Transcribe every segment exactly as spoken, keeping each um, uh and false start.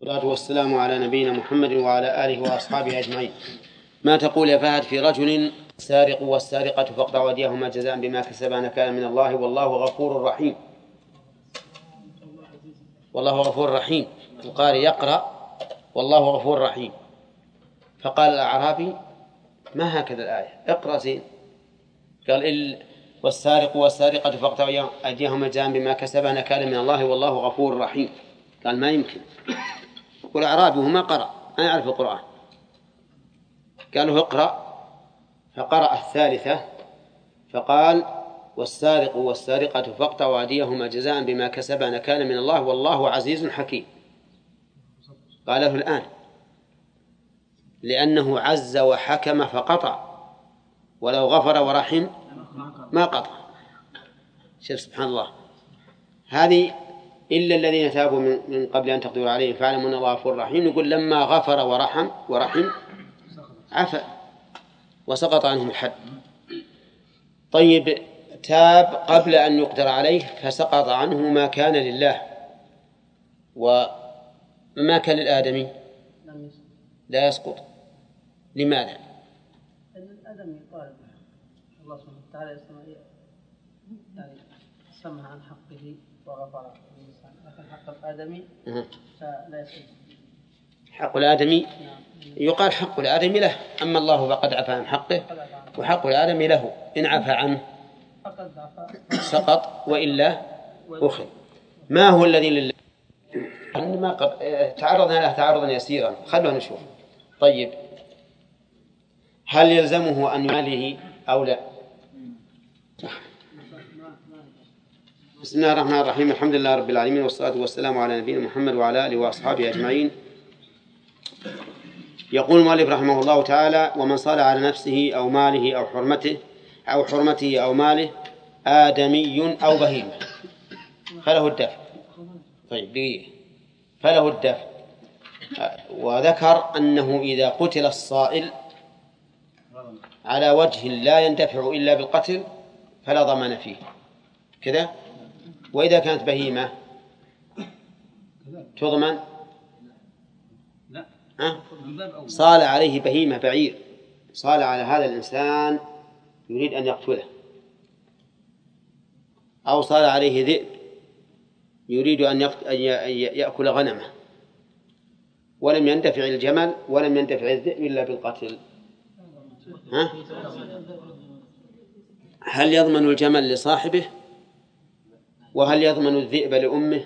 والصلاة والسلام على نبينا محمد وعلى آله وأصحابه أجمعين. ما تقول يا فهد في رجل سارق والسارقة فاقطعوا أيديهما جزاء بما كسبا نكالا من الله والله غفور رحيم. والله غفور رحيم. القارئ يقرأ والله غفور رحيم، فقال الأعرابي ما هكذا الآية، اقرأ زين. قال إل والسارق والسارقة فاقطعوا أيديهما جزاء بما كسبا نكالا من الله والله غفور رحيم. قال ما يمكن، والأعرابي وما قرأ ما يعرف القرآن. قالوا اقرأ، فقرأ الثالثة فقال والسارق والسارقة فاقطعوا أيديهما جزاء بما كسبا نكالا من الله والله عزيز حكيم. قاله الآن لأنه عز وحكم فقطع، ولو غفر ورحم ما قطع. شوف سبحان الله، هذه إلا الذين تابوا من قبل أن تقدروا عليهم فاعلموا أن الله غفور رحيم. يقول لما غفر ورحم ورحم عفا وسقط عنهم الحد. طيب تاب قبل أن يقدر عليه فسقط عنه ما كان لله وما كان للآدمي لا يسقط. لماذا؟ الآدمي قال الله سبحانه وتعالى يعني سمح عن حقه وغفر الإنسان، لكن حق الآدمي لا يسقط. حق الآدمي يقال حق الآدمي له، أما الله فقد عفى عن حقه وحق الآدمي له، إن عفى عنه سقط وإلا أخذ. ما هو الذي لله؟ عندما تعرضنا له تعرضا يسيرا خلونا نشوف. طيب هل يلزمه أن يماله أو لا؟ بسم الله الرحمن الرحيم، الحمد لله رب العالمين، والصلاة والسلام على نبينا محمد وعلى آله وأصحابه أجمعين. يقول المؤلف رحمه الله تعالى: ومن صال على نفسه أو ماله أو حرمته أو حرمته أو ماله آدمي أو بهيمة فله الدفع. طيب دقيقة، فله الدفع. وذكر أنه إذا قتل الصائل على وجه لا يندفع إلا بالقتل فلا ضمان فيه كذا. وإذا كانت بهيمة تضمن. أه؟ صال عليه بهيمة بعير، صال على هذا الإنسان يريد أن يقتله، أو صال عليه ذئب يريد أن يأكل غنمه، ولم يندفع الجمل ولم يندفع الذئب إلا بالقتل. ها؟ هل يضمن الجمل لصاحبه؟ وهل يضمن الذئب لأمه؟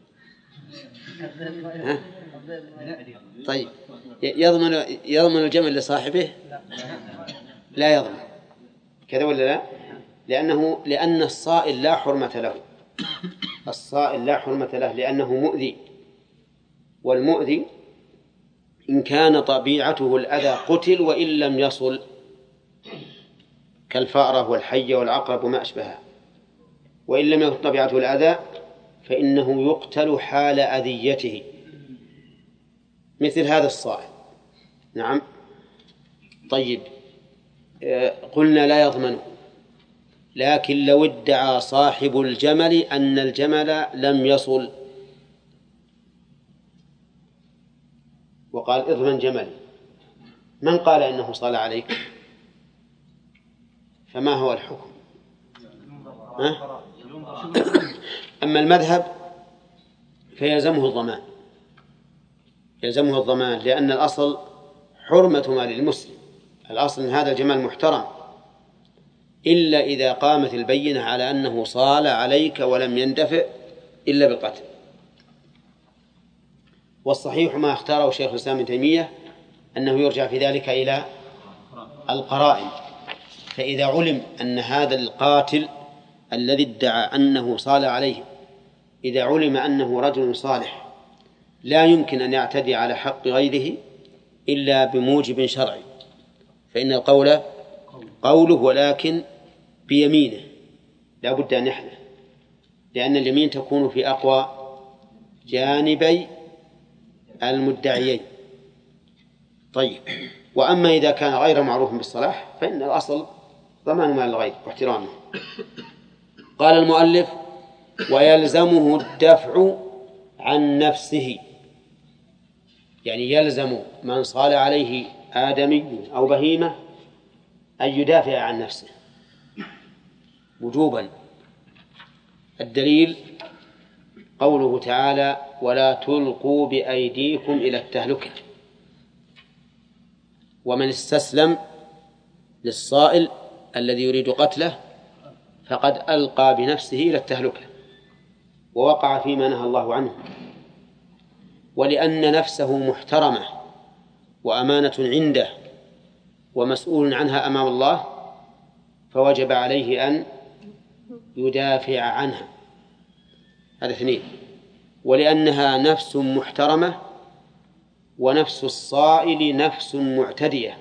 ها؟ طيب يضمن يضمن الجمل لصاحبه؟ لا يضمن كذا ولا لا؟ لأنه لأن الصائل لا حرمة له، الصائل لا حرمة له لأنه مؤذي، والمؤذي إن كان طبيعته الأذى قتل وإن لم يصل، كالفأرة والحية والعقرب وما أشبهها. وإن لم يكن طبيعته الأذى فإنه يقتل حال أذيته، مثل هذا الصائل. نعم. طيب قلنا لا يضمنه، لكن لو ادعى صاحب الجمل أن الجمل لم يصل وقال اضمن جمل، من قال إنه صال عليك؟ فما هو الحكم؟ ها؟ أما المذهب فيلزمه الضمان، يلزمه الضمان لأن الأصل حرمة مال المسلم، الأصل أن هذا الجمال محترم، إلا إذا قامت البينة على أنه صال عليك ولم يندفع إلا بالقتل. والصحيح ما اختاره شيخ الإسلام ابن تيمية أنه يرجع في ذلك إلى القرائن. فإذا علم أن هذا القاتل الذي ادعى أنه صال عليه إذا علم أنه رجل صالح لا يمكن أن يعتدي على حق غيره إلا بموجب شرعي، فإن القول قوله ولكن بيمينه لا بد أن يحلف، لأن اليمين تكون في أقوى جانبي المدعيين. طيب وأما إذا كان غير معروف بالصلاح فإن الأصل ضمان مال الغير واحترامه. قال المؤلف: ويلزمه الدفع عن نفسه يعني يلزم من صال عليه آدمي أو بهيمة أن يدافع عن نفسه وجوبا. الدليل قوله تعالى: ولا تلقوا بأيديكم إلى التهلكة. ومن استسلم للصائل الذي يريد قتله فقد ألقى بنفسه إلى التهلكة ووقع فيما نهى الله عنه. ولأن نفسه محترمة وأمانة عنده ومسؤول عنها أمام الله فوجب عليه أن يدافع عنها. هذا اثنين. ولأنها نفس محترمة ونفس الصائل نفس معتدية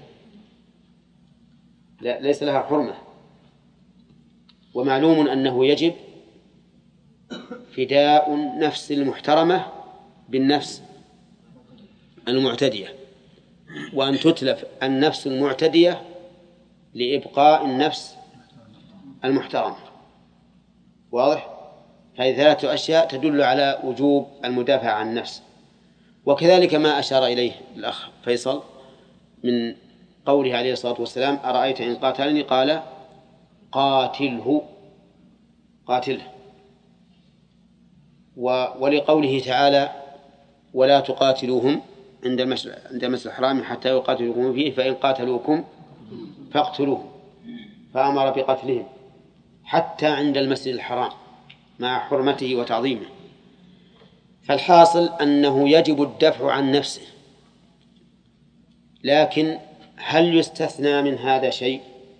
لا ليس لها حرمة. ومعلوم أنه يجب فداء النفس المحترمة بالنفس المعتدية، وأن تتلف النفس المعتدية لإبقاء النفس المحترمة. واضح؟ هذه ثلاثة أشياء تدل على وجوب المدافع عن النفس. وكذلك ما أشار إليه الأخ فيصل من قوله عليه الصلاة والسلام: أرأيت إن قاتلني؟ قال: قاتله قاتله. ولقوله تعالى: ولا تقاتلوهم عند المسجد عند المسجد الحرام حتى يقاتلوكم فيه فإن قاتلوكم فاقتلوهم، فأمر بقتلهم حتى عند المسجد الحرام مع حرمته وتعظيمه. فالحاصل أنه يجب الدفع عن نفسه، لكن هل يستثنى من هذا شيء؟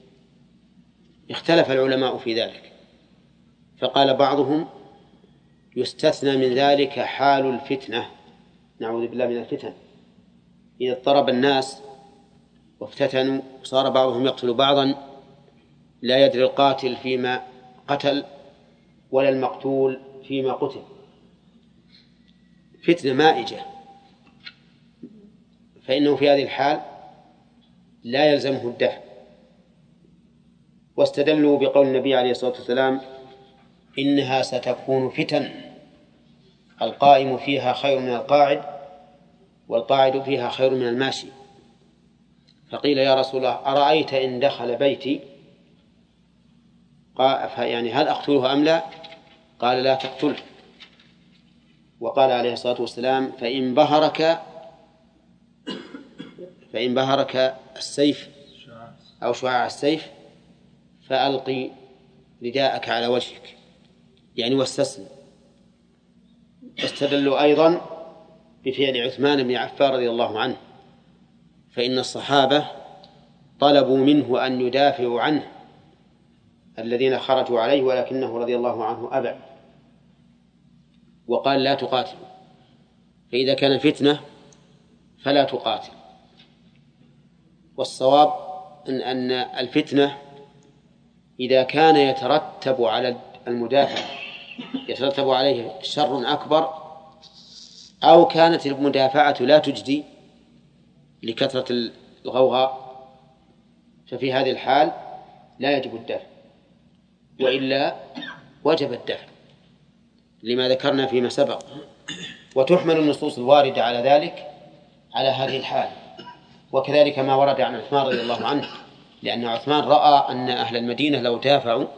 اختلف العلماء في ذلك، فقال بعضهم: يستثنى من ذلك حال الفتنة، نعوذ بالله من الفتن، إذا اضطرب الناس وافتتنوا وصار بعضهم يقتل بعضا لا يدري القاتل فيما قتل ولا المقتول فيما قتل، فتنة مائجة، فإنه في هذه الحال لا يلزمه الدفع. واستدلوا بقول النبي عليه الصلاة والسلام: إنها ستكون فتن القائم فيها خير من القاعد والقاعد فيها خير من الماشي. فقيل: يا رسول الله، أرأيت إن دخل بيتي؟ قال: يعني هل أقتله أم لا؟ قال: لا تقتله. وقال عليه الصلاة والسلام: فإن بهرك فإن بهرك السيف أو شعاع السيف فألقي رداءك على وجهك، يعني واستسلم. استدلوا أيضا بفعل عثمان بن عفان رضي الله عنه، فإن الصحابة طلبوا منه أن يدافعوا عنه الذين خرجوا عليه، ولكنه رضي الله عنه أبى وقال: لا تقاتل. فإذا كان فتنة فلا تقاتل. والصواب أن أن الفتنة إذا كان يترتب على المدافع يترتب عليه شر أكبر، أو كانت المدافعة لا تجدي لكثرة الغوغاء، ففي هذه الحال لا يجب الدفع، وإلا وجب الدفع لما ذكرنا فيما سبق. وتحمل النصوص الواردة على ذلك على هذه الحال، وكذلك ما ورد عن عثمان رضي الله عنه، لأن عثمان رأى أن أهل المدينة لو دافعوا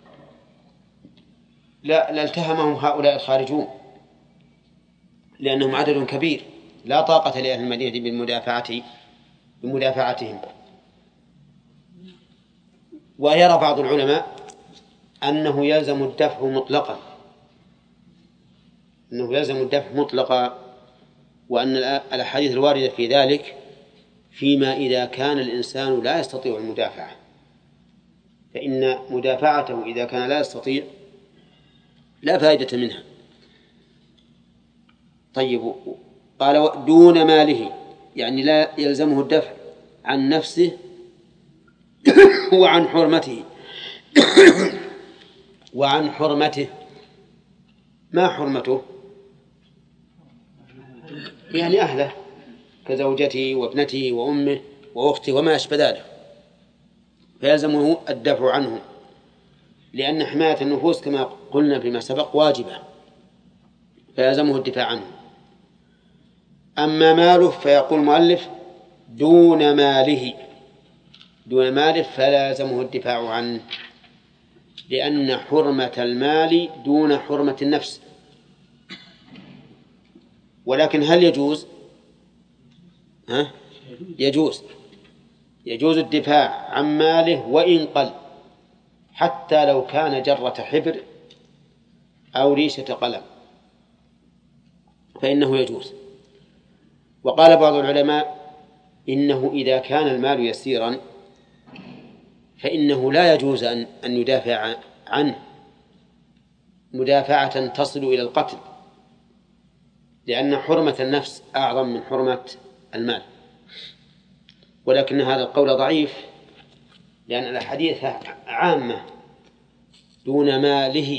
لا لالتهمهم هؤلاء الخارجون، لأنهم عدد كبير لا طاقة لأهل المدينة بالمدافعة بمدافعتهم. ويرى بعض العلماء أنه يلزم الدفع مطلقا أنه يلزم الدفع مطلقا وأن الأحاديث الواردة في ذلك فيما إذا كان الإنسان لا يستطيع المدافعة، فإن مدافعته إذا كان لا يستطيع لا فائدة منها. طيب، قال: دون ماله، يعني لا يلزمه الدفع عن نفسه وعن حرمته وعن حرمته. ما حرمته؟ يعني أهله كزوجته وابنته وأمه وأخته وما أشبه ذلك، فيلزمه الدفع عنه، لأن حماية النفوس كما قلنا فيما سبق واجبة، فيلزمه الدفاع عنه. أما ماله فيقول المؤلف دون ماله، دون ماله فلازمه الدفاع عنه، لأن حرمة المال دون حرمة النفس. ولكن هل يجوز؟ ها؟ يجوز يجوز الدفاع عن ماله وإن قل، حتى لو كان جرة حبر أو ريشة قلم فإنه يجوز. وقال بعض العلماء إنه إذا كان المال يسيرا فإنه لا يجوز أن أن يدافع عنه مدافعة تصل إلى القتل، لأن حرمة النفس أعظم من حرمة المال. ولكن هذا القول ضعيف، لأن الأحاديث عامة دون ماله.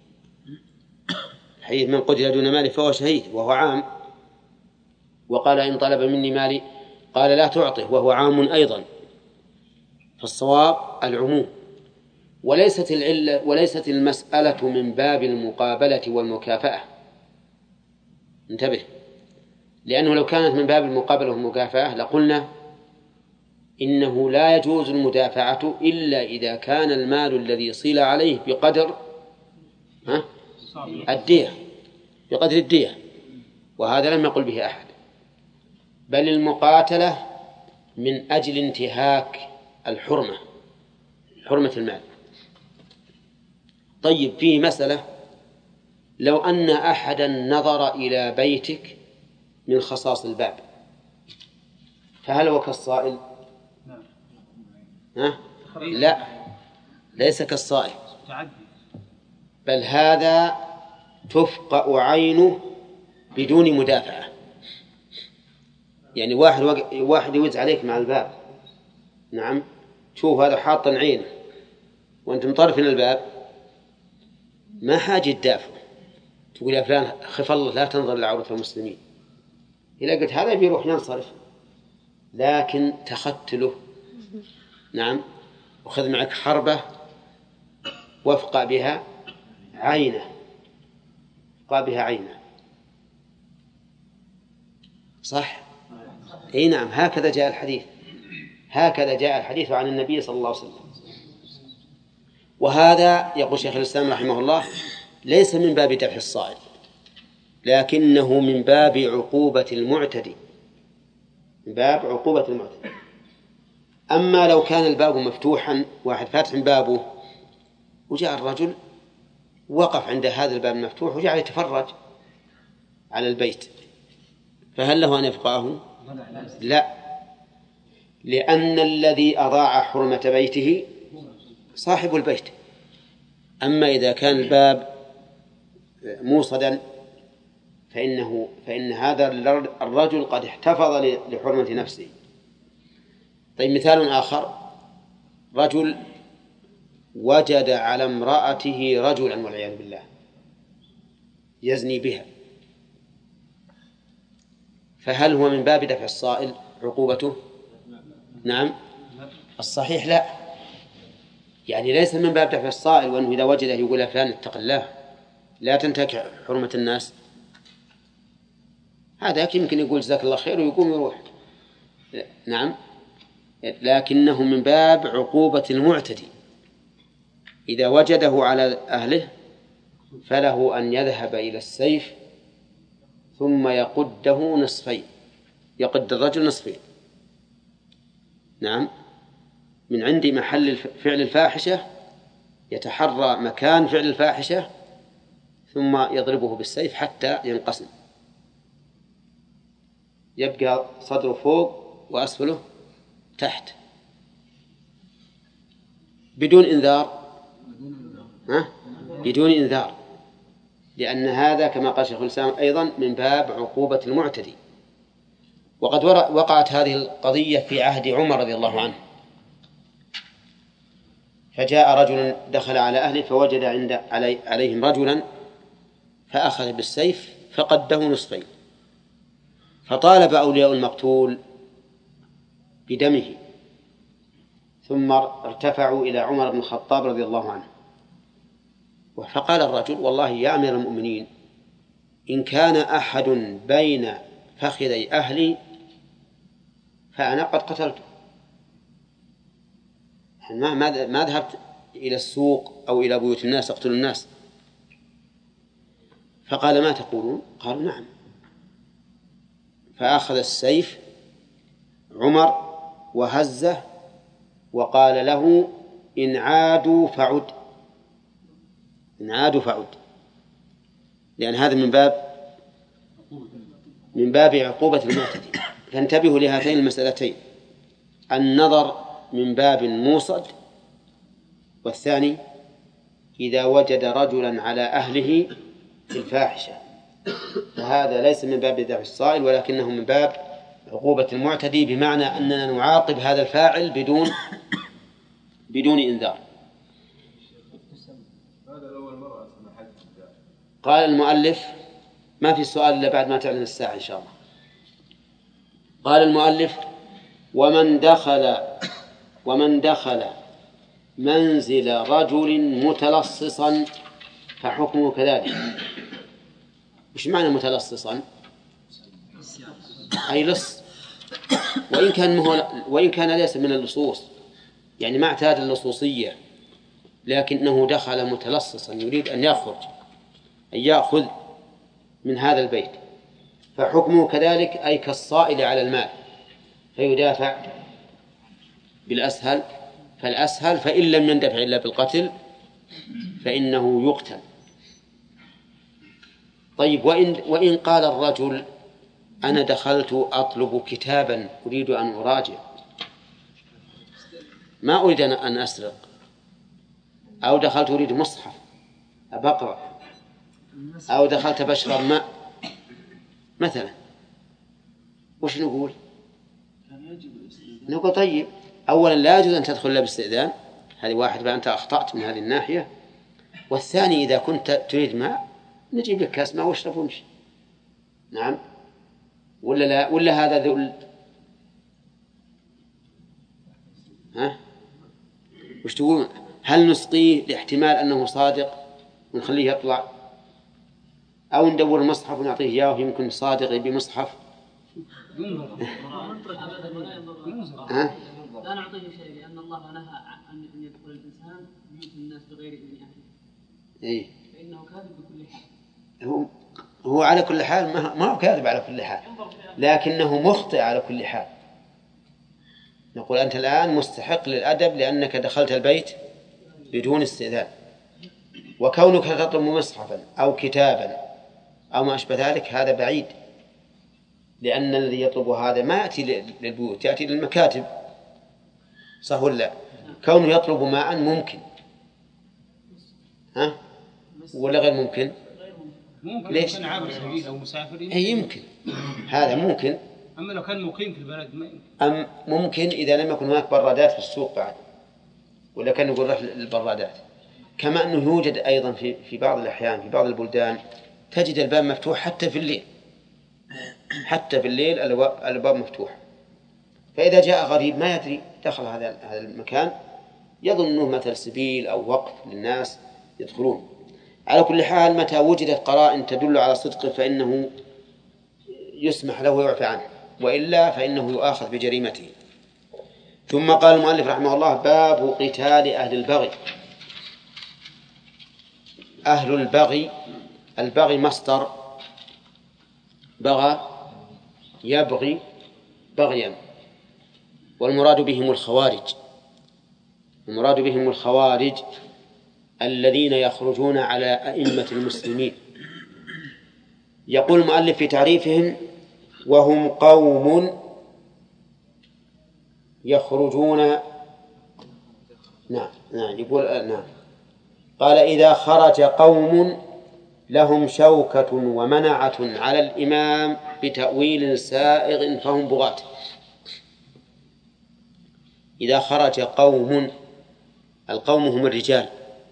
حديث من قتل دون ماله فهو شهيد وهو عام، وقال إن طلب مني مالي قال لا تعطه وهو عام أيضا. فالصواب العموم، وليست العلة وليست المسألة من باب المقابلة والمكافأة. انتبه، لأنه لو كانت من باب المقابلة والمكافأة لقلنا إنه لا يجوز المدافعة إلا إذا كان المال الذي صيل عليه بقدر ها؟ الدية، بقدر الدية، وهذا لم يقل به أحد، بل المقاتلة من أجل انتهاك الحرمة، حرمة المال. طيب، فيه مسألة، لو أن أحدا نظر إلى بيتك من خصاص الباب فهل هو كالصائل؟ ها؟ لا، ليس كالصائل، بل هذا تفقأ عينه بدون مدافعة. يعني واحد واحد يوز عليك مع الباب، نعم، شوف هذا حاط عينه وأنت مطرف من الباب، ما حاجة تدافع تقول يا فلان خف الله لا تنظر لعورة المسلمين. إذا قلت هذا بيروح ينصرف، لكن تختله، نعم، وخذ معك حربة وافقأ بها عينه، افقأ بها عينه، صح؟ اي نعم، هكذا جاء الحديث، هكذا جاء الحديث عن النبي صلى الله عليه وسلم. وهذا يقول شيخ الإسلام رحمه الله ليس من باب دفع الصائل، لكنه من باب عقوبة المعتدي، من باب عقوبة المعتدي. أما لو كان الباب مفتوحا، واحد فاتح بابه وجاء الرجل وقف عند هذا الباب المفتوح وجعل يتفرج على البيت، فهل له أن يفقهه؟ لا، لأن الذي أضاع حرمة بيته صاحب البيت. أما إذا كان الباب موصدا فإنه فإن هذا الرجل قد احتفظ لحرمة نفسه. طيب، مثال آخر، رجل وجد على امرأته رجلا والعياذ بالله يزني بها، فهل هو من باب دفع الصائل عقوبته؟ نعم، الصحيح لا، يعني ليس من باب دفع الصائل، وأنه إذا وجده يقول يا فلان اتق الله لا تنتهك حرمة الناس. هذا يمكن يقول جزاك الله خير ويقوم يروح، نعم، لكنه من باب عقوبة المعتدي. إذا وجده على أهله فله أن يذهب إلى السيف ثم يقده نصفين، يقد الرجل نصفين، نعم، من عند محل فعل الفاحشة يتحرى مكان فعل الفاحشة ثم يضربه بالسيف حتى ينقسم، يبقى صدره فوق وأسفله تحت بدون إنذار، ها؟ بدون إنذار، لأن هذا كما قال شيخ الإسلام أيضا من باب عقوبة المعتدي. وقد وقعت هذه القضية في عهد عمر رضي الله عنه، فجاء رجل دخل على أهله فوجد عند علي عليهم رجلا فأخذ بالسيف فقده نصفين، فطالب أولياء المقتول بدمه، ثم ارتفعوا إلى عمر بن الخطاب رضي الله عنه، فقال الرجل والله يا أمير المؤمنين إن كان أحد بين فخذي أهلي فأنا قد قتلته، ما ما ذهبت إلى السوق أو إلى بيوت الناس أقتل الناس. فقال ما تقولون؟ قالوا نعم. فأخذ السيف عمر وهزه وقال له إن عادوا فعد، إن عادوا فعد، لأن هذا من باب من باب عقوبة المعتدي. فانتبهوا لهاتين المسألتين، النظر من باب موصد، والثاني إذا وجد رجلا على أهله في الفاحشة، فهذا ليس من باب دفع الصائل ولكنه من باب عقوبة المعتدي، بمعنى أننا نعاقب هذا الفاعل بدون بدون إنذار. قال المؤلف ما في سؤال إلا بعد ما تعلن الساعة إن شاء الله. قال المؤلف ومن دخل ومن دخل منزل رجل متلصصا فحكمه كذلك. وش معنى متلصصا؟ أي لص، وإن كان مهو وإن كان ليس من اللصوص، يعني ما اعتاد اللصوصية، لكنه دخل متلصصا يريد أن يخرج أن يأخذ من هذا البيت، فحكمه كذلك أي كالصائل على المال، فيدافع بالأسهل فالأسهل، فإن لم يندفع إلا بالقتل فإنه يقتل. طيب وإن, وإن قال الرجل أنا دخلت أطلب كتابا أريد أن أراجع، ما أريد أن أسرق، أو دخلت أريد مصحف أبقرأ، أو دخلت بشرب ماء مثلا، وش نقول؟ نقول طيب أولا لا يجوز أن تدخل إلا باستئذان، هذه واحد فأنت أخطأت من هذه الناحية. والثاني إذا كنت تريد ماء نجيب لك كاس ماء واشرب وامشي. نعم ولا لا؟ ولا هذا ذل؟ ها وش تقول؟ هل نسقيه لاحتمال أنه صادق ونخليه يطلع، أو ندور المصحف ونعطيه إياه يمكن صادق بمصحف؟ ها؟ لا نعطيه شيء لأن الله نهى عن أن يدخل الإنسان بيوت الناس بغير إذن أهله. إيه؟ فإنه كاذب بكل حال. هو هو على كل حال ما ما هو كاذب على كل حال، لكنه مخطئ على كل حال. نقول أنت الآن مستحق للأدب لأنك دخلت البيت بدون استئذان، وكونك تطلب مصحفا أو كتابا أو ما أشبه ذلك هذا بعيد، لأن الذي يطلب هذا ما يأتي للبيوت، يأتي للمكاتب، صح ولا؟ كونه يطلب ماء ممكن، ها ولا غير ممكن؟ ممكن ليش؟ يكون عابر سبيل أو مسافر أي يمكن، هذا ممكن. أما لو كان مقيم في البلد ما يمكن. أم ممكن إذا لم يكن هناك برادات في السوق بعد، ولا كان يقول رحل البرادات. كما أنه يوجد أيضا في في بعض الأحيان في بعض البلدان تجد الباب مفتوح حتى في الليل، حتى في الليل الباب مفتوح، فإذا جاء غريب ما يدري دخل هذا هذا المكان يظن أنه مثل سبيل أو وقف للناس يدخلون. على كل حال متى وجدت قرائن تدل على صدقه فإنه يسمح له ويعفى عنه، وإلا فإنه يؤاخذ بجريمته. ثم قال المؤلف رحمه الله باب قتال أهل البغي. أهل البغي، البغي مصدر بغى يبغي بغيا، والمراد بهم الخوارج، المراد بهم الخوارج الذين يخرجون على أئمة المسلمين. يقول المؤلف في تعريفهم وهم قوم يخرجون، نعم نعم يقول نعم قال إذا خرج قوم لهم شوكة ومنعة على الإمام بتأويل سائغ فهم بغاة. إذا خرج قوم، القوم هم الرجال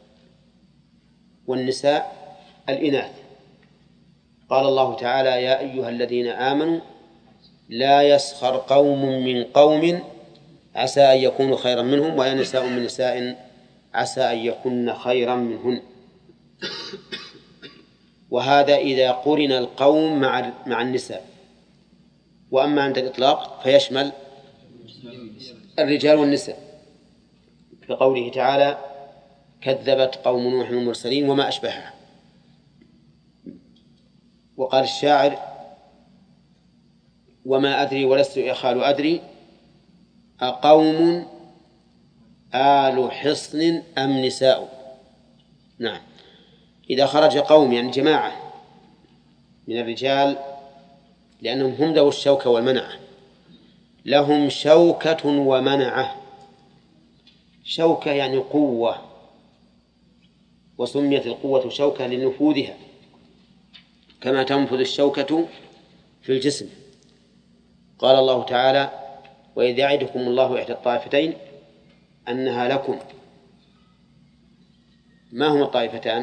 والنساء الإناث. قال الله تعالى يا أيها الذين آمنوا لا يسخر قوم من قوم عسى أن يكونوا خيرا منهم ولا نساء من نساء عسى أن يكون خيرا منهن. وهذا إذا قرن القوم مع مع النساء، وأما عند الإطلاق فيشمل الرجال والنساء، كقوله تعالى كذبت قوم نوح المرسلين وما أشبهها. وقال الشاعر وما أدري ولست يخال أدري أقوم آل حصن أم نساء. نعم، إذا خرج قوم يعني جماعة من الرجال لأنهم هم ذو الشوكة والمنعة، لهم شوكة ومنعة. شوكة يعني قوة، وسميت القوة شوكة لنفوذها كما تنفذ الشوكة في الجسم. قال الله تعالى وإذ يعدكم الله إحدى الطائفتين أنها لكم. ما هما الطائفتان؟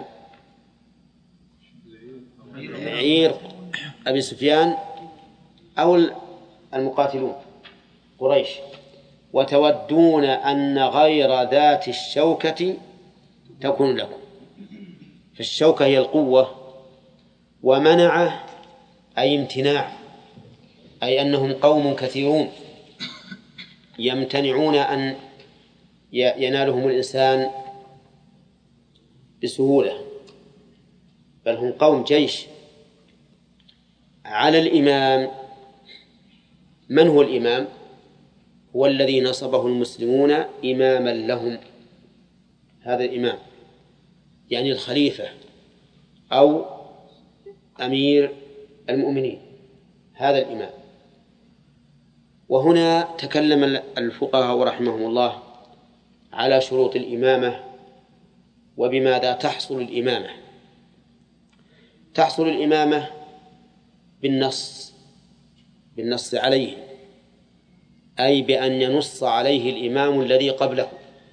عير أبي سفيان أو المقاتلون قريش. وتودون أن غير ذات الشوكة تكون لكم. فالشوكة هي القوة، ومنعه أي امتناع، أي أنهم قوم كثيرون يمتنعون أن ينالهم الإنسان بسهولة، بل هم قوم جيش. على الإمام، من هو الإمام؟ هو الذي نصبه المسلمون إماما لهم. هذا الإمام يعني الخليفة أو أمير المؤمنين، هذا الإمام. وهنا تكلم الفقهاء رحمهم الله على شروط الإمامة وبماذا تحصل الإمامة. تحصل الإمامة بالنص بالنص عليه، أي بأن ينص عليه الإمام الذي قبله.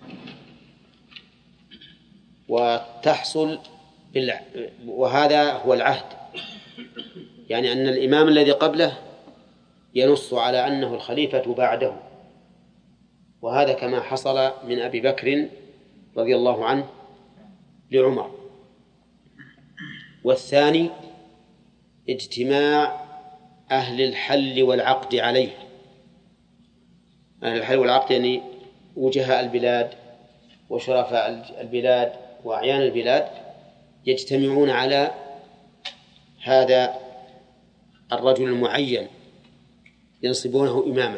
وتحصل بالع... وهذا هو العهد، يعني أن الإمام الذي قبله ينص على أنه الخليفة بعده. وهذا كما حصل من أبي بكر رضي الله عنه لعمر. والثاني اجتماع أهل الحل والعقد عليه. أهل الحل والعقد يعني وجهاء البلاد وشرفاء البلاد وأعيان البلاد يجتمعون على هذا الرجل المعين ينصبونه إماما.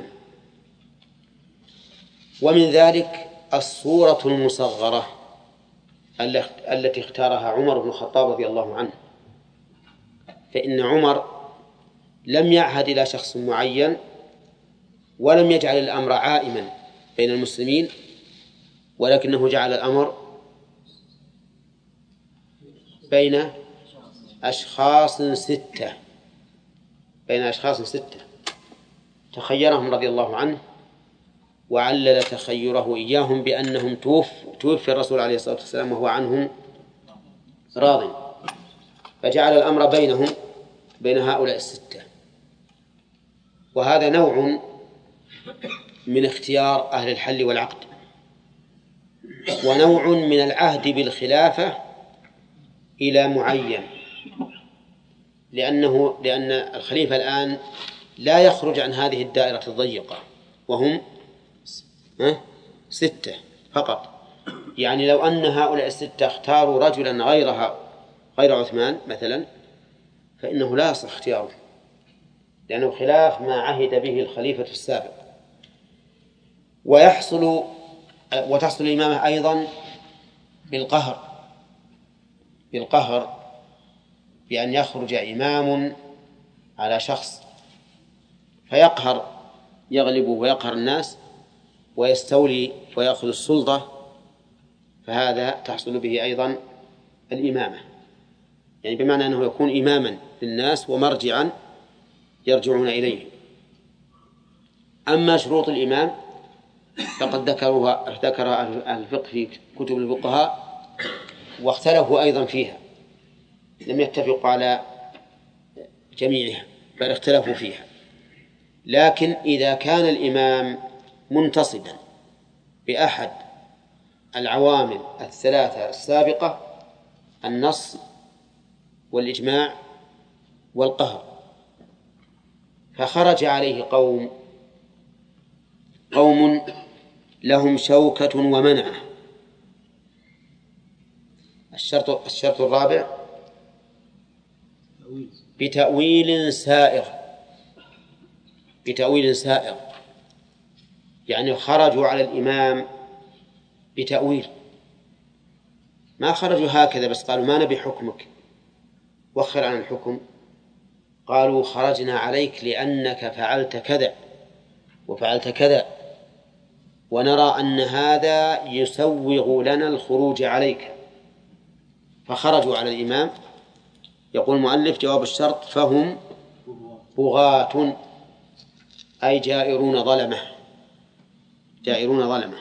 ومن ذلك الصورة المصغرة التي اختارها عمر بن الخطاب رضي الله عنه. فإن عمر لم يعهد إلى شخص معين ولم يجعل الأمر عائما بين المسلمين، ولكنه جعل الأمر بين أشخاص ستة بين أشخاص ستة تخيرهم رضي الله عنه، وعلل تخيره إياهم بأنهم توف توفي الرسول عليه الصلاة والسلام وهو عنهم راض، فجعل الأمر بينهم بين هؤلاء الستة. وهذا نوع من اختيار أهل الحل والعقد، ونوع من العهد بالخلافة إلى معين، لأنه لأن الخليفة الآن لا يخرج عن هذه الدائرة الضيقة وهم ستة فقط. يعني لو أن هؤلاء الستة اختاروا رجلا غيرها غير عثمان مثلا فإنه لا يصح اختياره، لأنه خلاف ما عهد به الخليفة السابق. ويحصل وتحصل الإمامة أيضا بالقهر بالقهر بأن يخرج إمام على شخص فيقهر يغلب ويقهر الناس ويستولي ويأخذ السلطة، فهذا تحصل به أيضا الإمامة، يعني بمعنى أنه يكون إماما للناس ومرجعا يرجعون إليه. أما شروط الإمام فقد ذكرها ذكر أهل الفقه في كتب الفقهاء واختلفوا أيضا فيها، لم يتفقوا على جميعها بل اختلفوا فيها. لكن إذا كان الإمام منتصبا بأحد العوامل الثلاثة السابقة، النص والإجماع والقهر، فخرج عليه قوم قوم لهم شوكة ومنعة. الشرط الشرط الرابع بتأويل سائغ، بتأويل سائغ يعني خرجوا على الإمام بتأويل، ما خرجوا هكذا بس قالوا ما نبي حكمك وخر عن الحكم، قالوا خرجنا عليك لأنك فعلت كذا وفعلت كذا ونرى أن هذا يسوغ لنا الخروج عليك، فخرجوا على الإمام. يقول المؤلف جواب الشرط فهم بغاة أي جائرون ظلمة، جائرون ظلمة.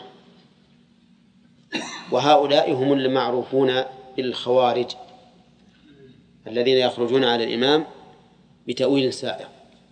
وهؤلاء هم المعروفون بالخوارج الذين يخرجون على الإمام بتأويل سائغ.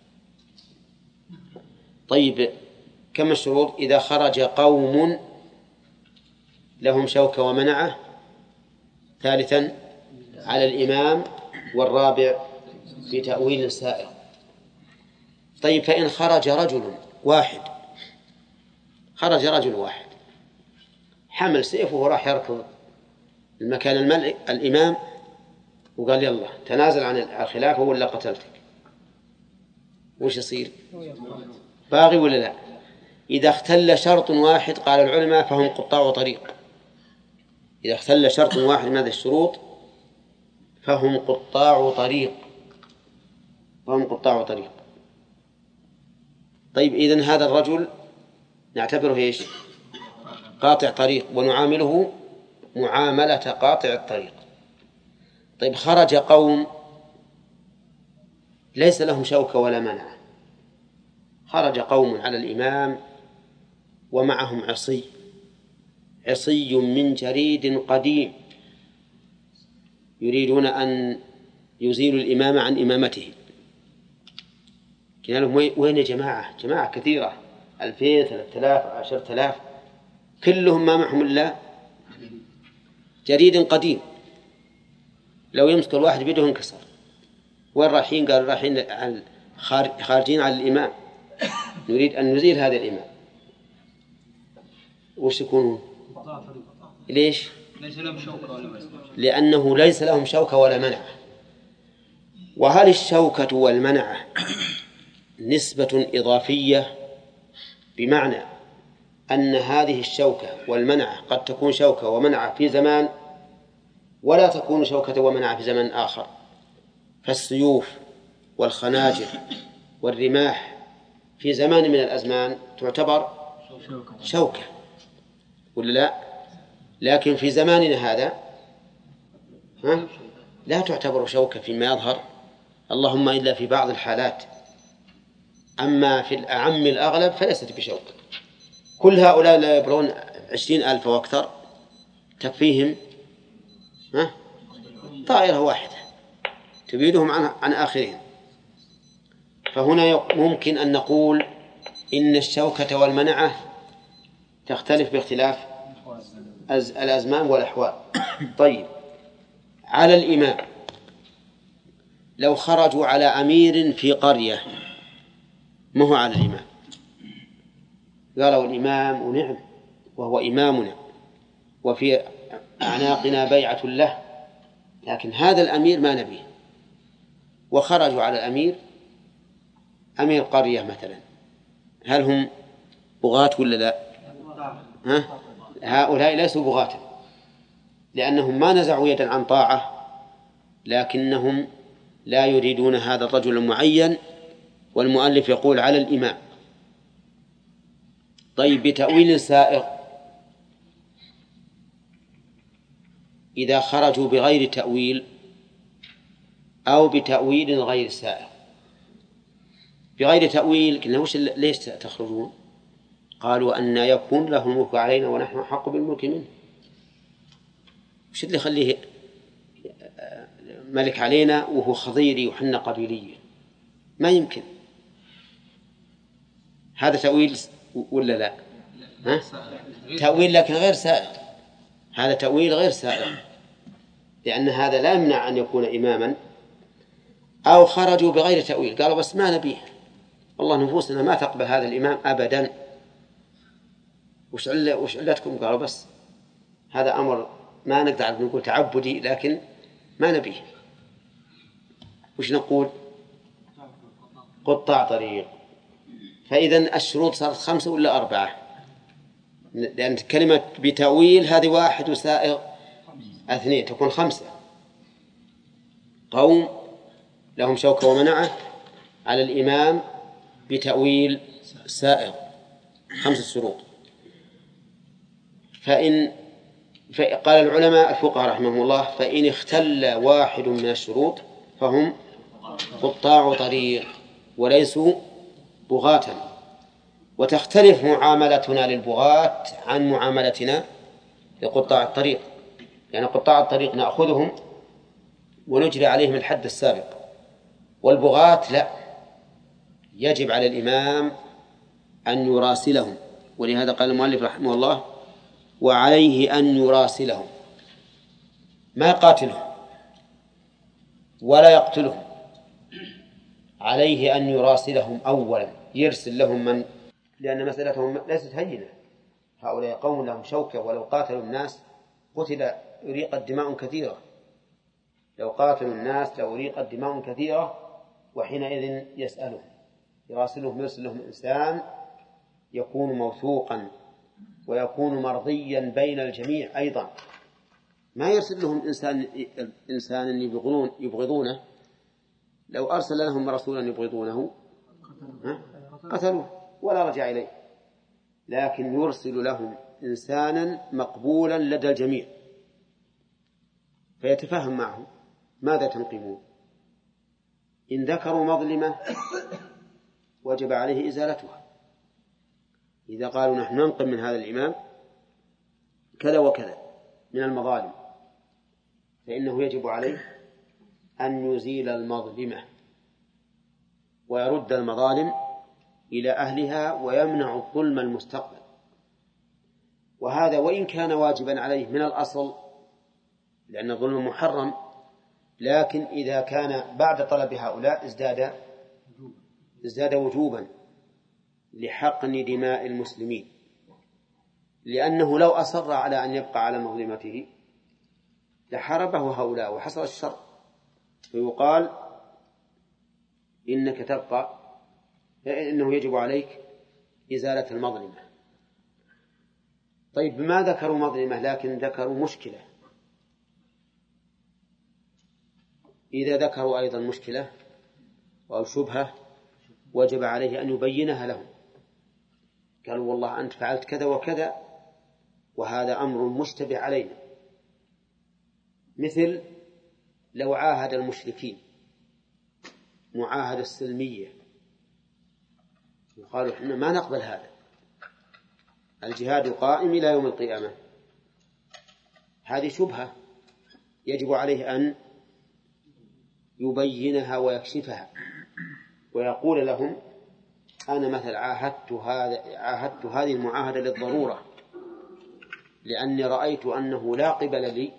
طيب كم الشروط؟ إذا خرج قوم لهم شوكة ومنعة، ثالثا على الإمام، والرابع بتأويل سائغ. طيب فإن خرج رجل واحد، خرج رجل واحد حمل سيفه وراح يركض المكان الملك الإمام وقال يلا تنازل عن الخلافة ولا قتلتك، وش يصير؟ باغي ولا لا؟ إذا اختل شرط واحد قال العلماء فهم قطاع طريق. إذا اختل شرط واحد من هذه الشروط فهم قطاع طريق، فهم قطاع طريق. طيب إذن هذا الرجل نعتبره إيش؟ قاطع طريق ونعامله معاملة قاطع الطريق. طيب خرج قوم ليس لهم شوكة ولا منع، خرج قوم على الإمام ومعهم عصي، عصي من جريد قديم يريدون أن يزيلوا الإمام عن إمامته. قلنا لهم وين يا جماعة؟ جماعة كثيرة، ألفين ثلاثة آلاف عشرة آلاف، كلهم ما معهم إلا جريد قديم لو يمسك الواحد بيده انكسر. وين رايحين؟ قالوا رايحين خارجين على الإمام، نريد أن نزيل هذا الإمام. وش يكونون؟ ليش؟ ليس لهم شوكة ولا منع. لأنه ليس لهم شوكة ولا منع. وهل الشوكة والمنعة نسبة إضافية، بمعنى أن هذه الشوكة والمنعة قد تكون شوكة ومنعة في زمان ولا تكون شوكة ومنعة في زمن آخر؟ فالسيوف والخناجر والرماح في زمان من الأزمان تعتبر شوكة ولا لا؟ لكن في زماننا هذا ها لا تعتبر شوكة فيما يظهر، اللهم إلا في بعض الحالات، أما في الأعم الأغلب فليست بشوكة. كل هؤلاء لا يبلغون عشرين ألف وأكثر تكفيهم ها طائرة واحدة تبيدهم عن, عن آخرين. فهنا ممكن أن نقول إن الشوكة والمنعة تختلف باختلاف الأزمان والأحوال. طيب على الإمام لو خرجوا على أمير في قرية ما هو على الإمام، قالوا الإمام ونعم وهو إمامنا وفي أعناقنا بيعة له، لكن هذا الأمير ما نبيه، وخرجوا على الأمير أمير قرية مثلا، هل هم بغاة ولا لا؟ ها؟ هؤلاء ليسوا بغاة لأنهم ما نزعوا يدا عن طاعة، لكنهم لا يريدون هذا الرجل المعين، والمؤلف يقول على الإمام. طيب بتأويل سائغ، إذا خرجوا بغير تأويل أو بتأويل غير سائغ. بغير تأويل قلنا وش ليش تخرجون؟ قالوا أن يكون له الملك علينا ونحن أحق بالملك منه، وش اللي يخليه ملك علينا وهو خضيري وحنا قبيلية؟ ما يمكن. هذا تأويل ولا لا؟ ها؟ تأويل لكن غير سائغ، هذا تأويل غير سائغ، لأن هذا لا يمنع أن يكون إماما. أو خرجوا بغير تأويل، قالوا بس ما نبيه والله نفوسنا ما تقبل هذا الإمام أبدا. وش عل وش علتكم؟ قالوا بس هذا أمر ما نقدر نقول تعبدي، لكن ما نبيه. وش نقول؟ قطاع طريق. فإذن الشروط صارت خمسة ولا أربعة؟ لأن كلمة بتأويل هذه واحد وسائغ اثنين، تكون خمسة. قوم لهم شوكة ومنعة على الإمام بتأويل سائغ، خمسة شروط. فإن قال العلماء الفقهاء رحمهم الله: فإن اختل واحد من الشروط فهم قطاع طريق وليسوا بغاة. وتختلف معاملتنا للبغاة عن معاملتنا لقطاع الطريق، يعني قطاع الطريق نأخذهم ونجري عليهم الحد السابق، والبغاة لا، يجب على الإمام أن يراسلهم. ولهذا قال المؤلف رحمه الله: وعليه أن يراسلهم، ما يقاتلهم ولا يقتلهم، عليه أن يراسلهم أولا، يرسل لهم من، لأن مسألتهم ليست هينة. هؤلاء قوم لهم شوكة، ولو قاتلوا الناس قتل أريقت دماء كثيرة، لو قاتلوا الناس لأريقت دماء كثيرة. وحينئذ يسألهم، يراسلهم، يرسل لهم إنسان يكون موثوقا ويكون مرضيا بين الجميع أيضا. ما يرسل لهم إنسان إنسان يبغضون يبغضونه، لو أرسل لهم رسولا يبغضونه قتلوه ولا رجع إليه، لكن يرسل لهم إنسانا مقبولا لدى الجميع فيتفاهم معه. ماذا تنقمون؟ إن ذكروا مظلمة وجب عليه إزالتها. إذا قالوا نحن ننقم من هذا الإمام كذا وكذا من المظالم، فإنه يجب عليه أن يزيل المظلمة ويرد المظالم إلى أهلها ويمنع الظلم المستقبل. وهذا وإن كان واجبا عليه من الأصل، لأن الظلم محرم، لكن إذا كان بعد طلب هؤلاء ازداد ازداد وجوبا لحقن دماء المسلمين، لأنه لو أصر على أن يبقى على مظلمته لحاربه هؤلاء وحصل الشر، فيقال إنك تبقى، إنه يجب عليك إزالة المظلمة. طيب بما ذكروا مظلمة لكن ذكروا مشكلة، إذا ذكروا أيضا مشكلة أو شبهة وجب عليه أن يبينها لهم. قالوا والله أنت فعلت كذا وكذا وهذا أمر مشتبه علينا، مثل لو عاهد المشركين معاهدة السلمية وقالوا إحنا ما نقبل هذا، الجهاد قائم إلى يوم القيامة، هذه شبهة يجب عليه أن يبينها ويكشفها ويقول لهم أنا مثل عاهدت هذا عاهدت هذه المعاهدة للضرورة، لأني رأيت أنه لا قبل لي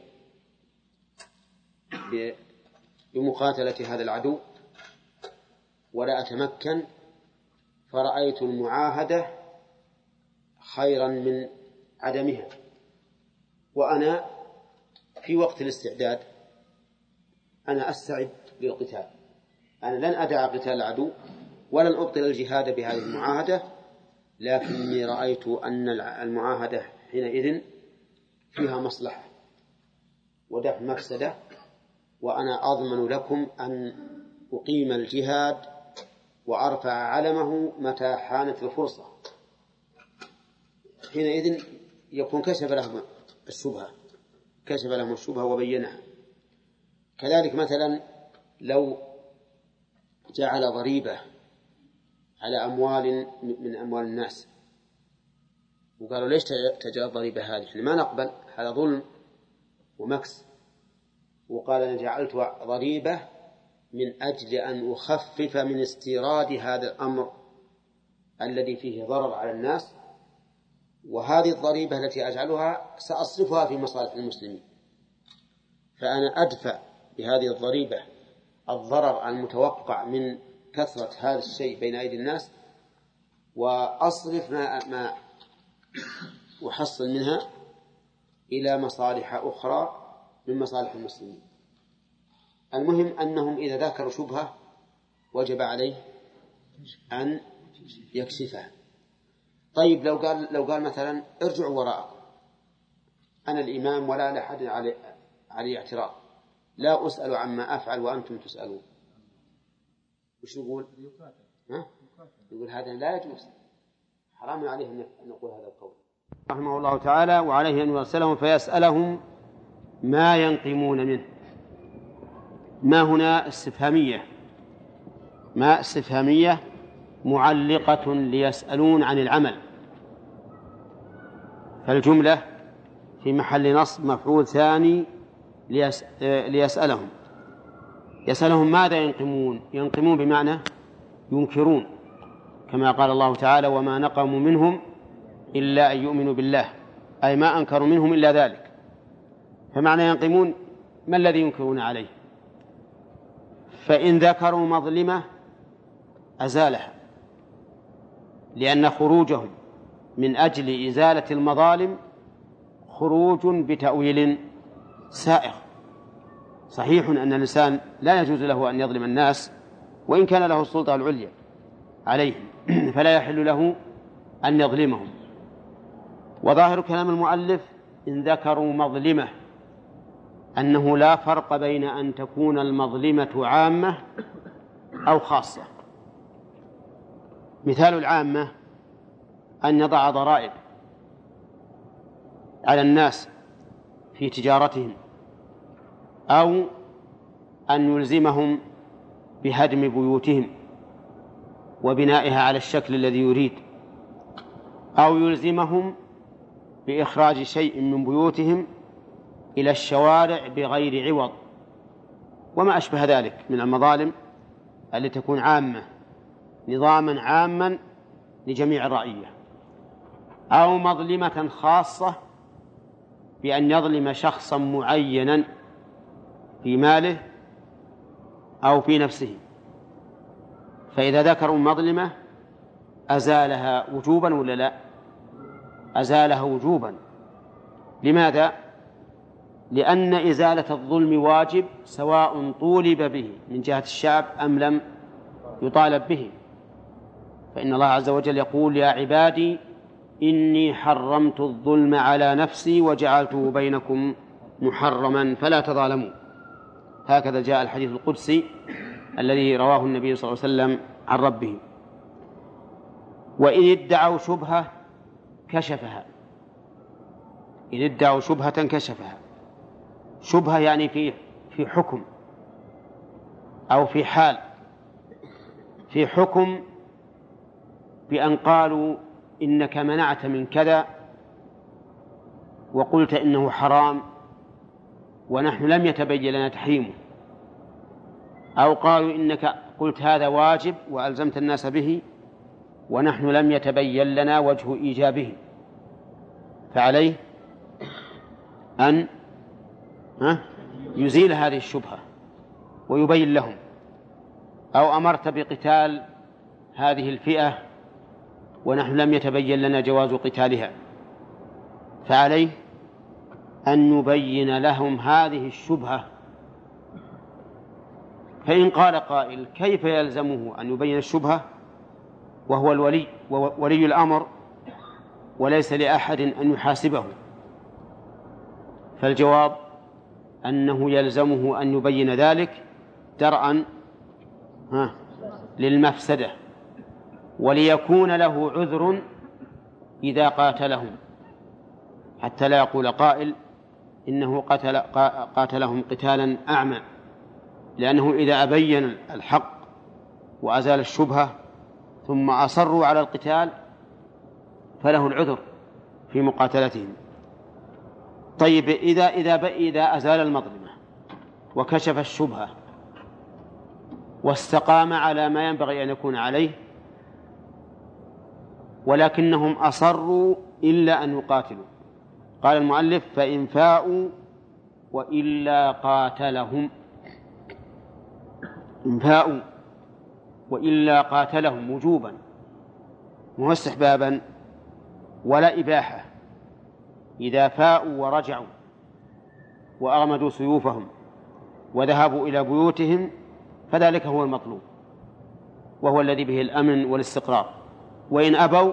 بمقاتلة هذا العدو ولا أتمكن، فرأيت المعاهدة خيرا من عدمها، وأنا في وقت الاستعداد أنا أستعد للقتال، أنا لن أدع قتال العدو ولن أبطل الجهاد بهذه المعاهدة، لكني رأيت أن المعاهدة حينئذ فيها مصلحة ودفع مفسدة، وأنا أضمن لكم أن أقيم الجهاد وأرفع علمه متى حانت الفرصة. حينئذ يكون كشف لهم الشبهة كشف لهم الشبهة وبينها. كذلك مثلا لو جعل ضريبة على أموال من أموال الناس وقالوا ليش تجعل ضريبة هذه، إحنا ما نقبل، هذا ظلم ومكس، وقال أنا جعلت ضريبة من أجل أن أخفف من استيراد هذا الأمر الذي فيه ضرر على الناس، وهذه الضريبة التي أجعلها سأصرفها في مصالح المسلمين، فأنا أدفع بهذه الضريبة الضرر المتوقع من كثرة هذا الشيء بين أيدي الناس وأصرف ما ما أحصل منها إلى مصالح أخرى من مصالح المسلمين. المهم أنهم إذا ذكروا شبهة وجب عليه أن يكشفها. طيب لو قال لو قال مثلا ارجعوا وراءكم، أنا الإمام ولا أحد علي علي اعتراض، لا أسأل عما أفعل وأنتم تسألون، وش يقول؟ ها؟ يقول هذا لا يجوز، حرام عليه أن نقول هذا القول. رحمه الله تعالى وعليه أن يرسلهم فيسألهم ما ينقمون منه. ما هنا استفهامية، ما استفهامية معلقة ليسألون عن العمل، فالجملة في محل نصب مفعول ثاني ليس... ليسألهم. يسألهم ماذا ينقمون؟ ينقمون بمعنى ينكرون، كما قال الله تعالى وما نقموا منهم إلا أن يؤمنوا بالله، أي ما أنكروا منهم إلا ذلك. فمعنى ينقمون ما الذي ينكرون عليه؟ فإن ذكروا مظلمة أزالها، لأن خروجهم من أجل إزالة المظالم خروج بتأويل سائغ. صحيح أن الإنسان لا يجوز له أن يظلم الناس وإن كان له السلطة العليا عليهم، فلا يحل له أن يظلمهم. وظاهر كلام المؤلف إن ذكروا مظلمة أنه لا فرق بين أن تكون المظلمة عامة أو خاصة. مثال العامة أن يضع ضرائب على الناس في تجارتهم، أو أن يلزمهم بهدم بيوتهم وبنائها على الشكل الذي يريد، أو يلزمهم بإخراج شيء من بيوتهم إلى الشوارع بغير عوض، وما أشبه ذلك من المظالم التي تكون عامة نظاما عاما لجميع الرعية، أو مظلمة خاصة بأن يظلم شخصا معينا في ماله أو في نفسه، فإذا ذكروا مظلمة أزالها وجوبا ولا لا؟ أزالها وجوبا. لماذا؟ لأن إزالة الظلم واجب سواء طولب به من جهة الشعب أم لم يطالب به. فإن الله عز وجل يقول يا عبادي إني حرمت الظلم على نفسي وجعلته بينكم محرما فلا تظالموا. هكذا جاء الحديث القدسي الذي رواه النبي صلى الله عليه وسلم عن ربه. وإن ادعوا شبهة كشفها، إن ادعوا شبهة كشفها. شبهة يعني في في حكم أو في حال. في حكم بأن قالوا إنك منعت من كذا وقلت إنه حرام ونحن لم يتبين لنا تحريمه، أو قالوا إنك قلت هذا واجب وألزمت الناس به ونحن لم يتبين لنا وجه إيجابه، فعليه أن يزيل هذه الشبهة ويبين لهم. أو أمرت بقتال هذه الفئة ونحن لم يتبين لنا جواز قتالها، فعليه أن نبين لهم هذه الشبهة. فإن قال قائل كيف يلزمه أن يبين الشبهة وهو الولي وولي الأمر وليس لأحد أن يحاسبه؟ فالجواب أنه يلزمه أن يبين ذلك درءا للمفسدة وليكون له عذر إذا قاتلهم، حتى لا يقول قائل إنه قتل قاتلهم قتالا أعمى، لأنه إذا أبين الحق وأزال الشبهة ثم أصروا على القتال فله العذر في مقاتلتهم. طيب إذا إذا إذا أزال المظلمة وكشف الشبهة واستقام على ما ينبغي أن يكون عليه ولكنهم أصروا إلا أن يقاتلوا، قال المؤلف فإن فاءوا وإلا قاتلهم. إن فاءوا وإلا قاتلهم وجوبا، مو استحبابا ولا إباحة. إذا فاءوا ورجعوا وأغمدوا سيوفهم وذهبوا إلى بيوتهم فذلك هو المطلوب، وهو الذي به الأمن والاستقرار. وإن أبوا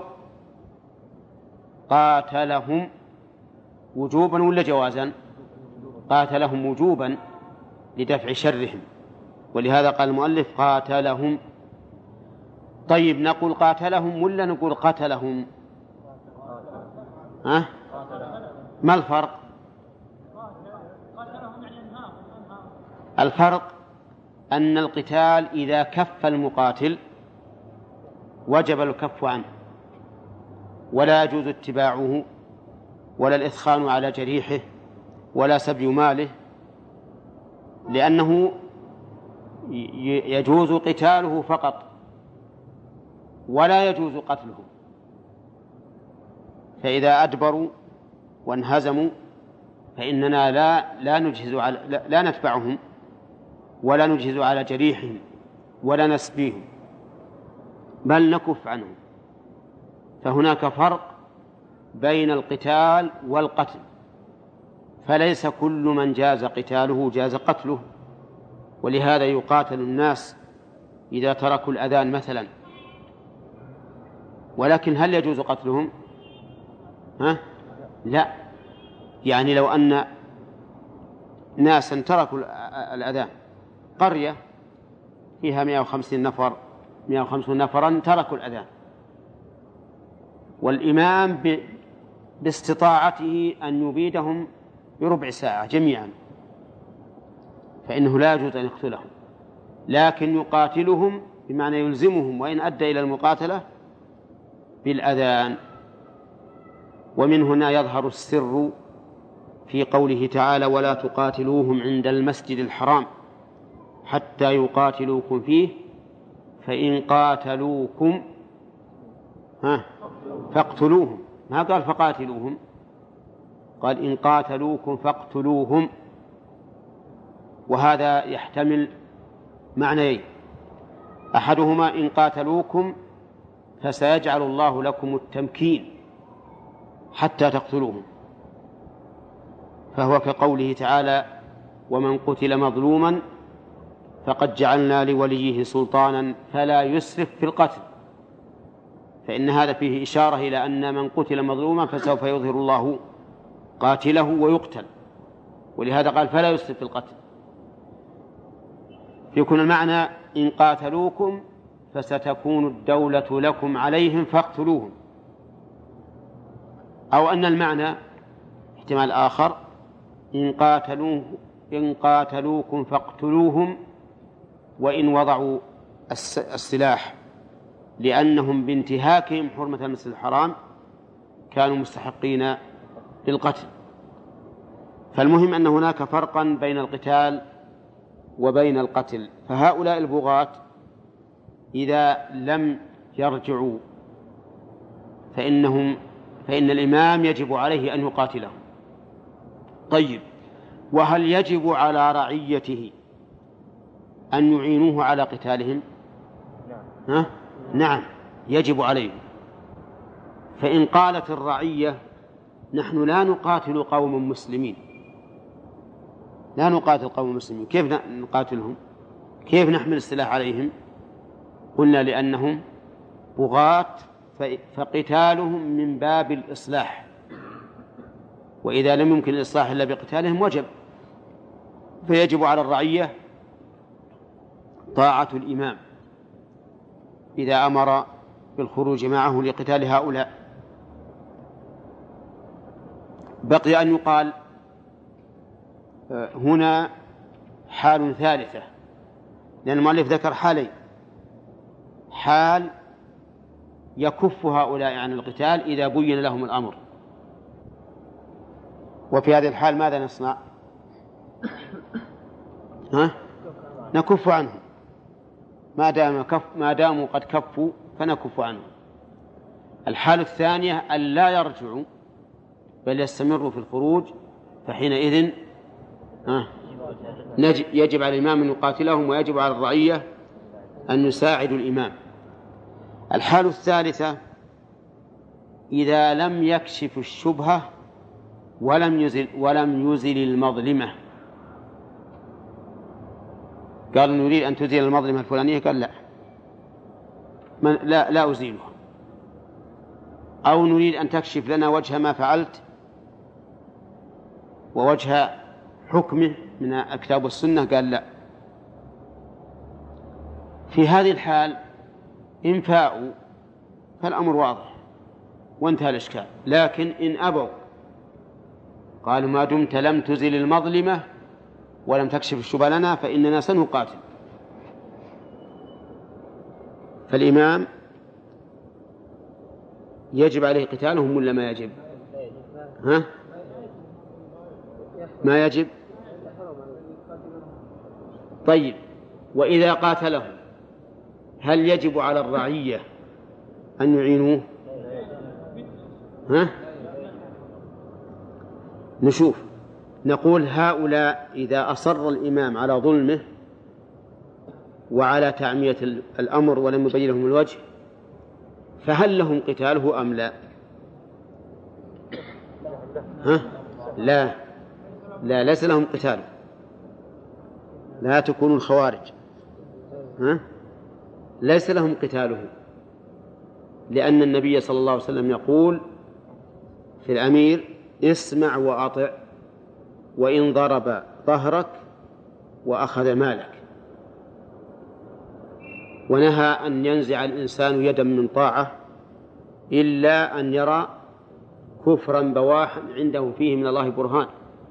قاتلهم وجوبا ولا جوازا؟ قاتلهم وجوبا لدفع شرهم، ولهذا قال المؤلف قاتلهم. طيب، نقول قاتلهم ولا نقول قتلهم؟ ها؟ ما الفرق؟ الفرق أن القتال إذا كف المقاتل وجب الكف عنه، ولا يجوز اتباعه ولا الإثخان على جريحه ولا سبي ماله، لأنه يجوز قتاله فقط ولا يجوز قتله. فإذا أدبروا وانهزموا فإننا لا لا نجهز على لا, لا نتبعهم ولا نجهز على جريحهم ولا نسبيهم، بل نكف عنهم. فهناك فرق بين القتال والقتل، فليس كل من جاز قتاله جاز قتله. ولهذا يقاتل الناس إذا تركوا الأذان مثلا، ولكن هل يجوز قتلهم؟ ها؟ لا. يعني لو أن ناسا تركوا الأذان، قرية فيها مئة وخمسين نفر مئة وخمسين نفرا تركوا الأذان، والإمام باستطاعته أن يبيدهم بربع ساعة جميعا، فإنه لا يجوز أن يقتلهم، لكن يقاتلهم بمعنى يلزمهم وإن أدى إلى المقاتلة بالأذان. ومن هنا يظهر السر في قوله تعالى ولا تقاتلوهم عند المسجد الحرام حتى يقاتلوكم فيه فإن قاتلوكم ها فاقتلوهم، ما قال فقاتلوهم، قال إن قاتلوكم فاقتلوهم. وهذا يحتمل معنيين: أحدهما إن قاتلوكم فسيجعل الله لكم التمكين حتى تقتلوهم، فهو كقوله تعالى ومن قتل مظلوما فقد جعلنا لوليه سلطانا فلا يسرف في القتل، فإن هذا فيه إشارة إلى أن من قتل مظلوما فسوف يظهر الله قاتله ويقتل، ولهذا قال فلا يسرف في القتل. يكون المعنى إن قاتلوكم فستكون الدولة لكم عليهم فاقتلوهم، أو أن المعنى احتمال آخر إن قاتلوه إن قاتلوكم فاقتلوهم وإن وضعوا السلاح، لأنهم بانتهاكهم حرمة المسجد الحرام كانوا مستحقين للقتل. فالمهم أن هناك فرقا بين القتال وبين القتل. فهؤلاء البغاة إذا لم يرجعوا فإنهم فإن الإمام يجب عليه أن يقاتلهم. طيب، وهل يجب على رعيته أن يعينوه على قتالهم؟ ها؟ نعم، يجب عليهم. فإن قالت الرعية نحن لا نقاتل قوم مسلمين، لا نقاتل قوم مسلمين، كيف نقاتلهم؟ كيف نحمل السلاح عليهم؟ قلنا لأنهم بغاة فقتالهم من باب الإصلاح، وإذا لم يمكن الإصلاح إلا بقتالهم وجب. فيجب على الرعية طاعة الإمام إذا أمر بالخروج معه لقتال هؤلاء. بقي أن يقال هنا حال ثالثة، لأن المؤلف ذكر حالين: حال يكف هؤلاء عن القتال إذا بين لهم الأمر، وفي هذه الحال ماذا نصنع؟ ها؟ نكف عنهم ما دام كف ما داموا قد كفوا فنكف عنهم. الحال الثانية أن لا يرجعوا بل يستمروا في الخروج، فحينئذ ها يجب على الإمام أن يقاتلهم، ويجب على الرعية أن يساعدوا الإمام. الحالة الثالثة إذا لم يكشف الشبهة ولم يزل, ولم يزل المظلمة. قال نريد أن تزيل المظلمة الفلانية، قال لا من لا, لا أزيلها. أو نريد أن تكشف لنا وجه ما فعلت ووجه حكمه من الكتاب والسنة، قال لا. في هذه الحال إن فاءوا فالأمر واضح وانتهى الإشكال. لكن إن أبوا قالوا ما دمت لم تزل المظلمة ولم تكشف الشبهة لنا فإننا سنقاتل. فالإمام يجب عليه قتالهم ولا ما يجب؟ ها؟ ما يجب. طيب، وإذا قاتلهم هل يجب على الرعية أن يعينوه؟ ها؟ نشوف، نقول هؤلاء إذا أصر الإمام على ظلمه وعلى تعمية الأمر ولم يبين لهم الوجه فهل لهم قتاله أم لا؟ ها؟ لا لا ليس لهم قتاله. لا تكونوا الخوارج. ها؟ ليس لهم قتاله، لأن النبي صلى الله عليه وسلم يقول في الأمير اسمع وأطع وإن ضرب ظهرك وأخذ مالك، ونهى أن ينزع الإنسان يدا من طاعة إلا أن يرى كفرا بواحا عنده فيه من الله برهان.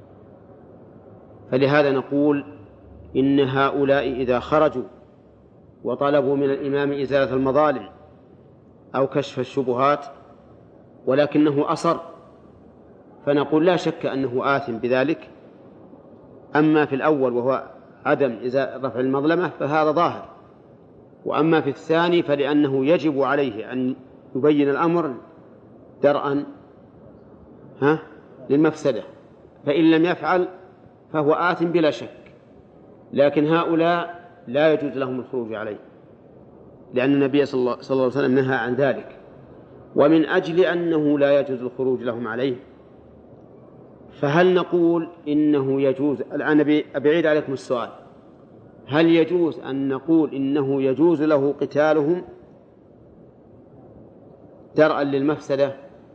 فلهذا نقول إن هؤلاء إذا خرجوا وطلبوا من الإمام إزالة المظالم أو كشف الشبهات ولكنه أصر فنقول لا شك أنه آثم بذلك. أما في الأول وهو عدم رفع المظلمة فهذا ظاهر، وأما في الثاني فلأنه يجب عليه أن يبين الأمر درءا ها للمفسدة، فإن لم يفعل فهو آثم بلا شك. لكن هؤلاء لا يجوز لهم الخروج عليه لأن النبي صلى الله عليه وسلم نهى عن ذلك. ومن أجل أنه لا يجوز الخروج لهم عليه فهل نقول إنه يجوز الآن؟ أبعيد عليكم السؤال، هل يجوز أن نقول إنه يجوز له قتالهم درءا للمفسدة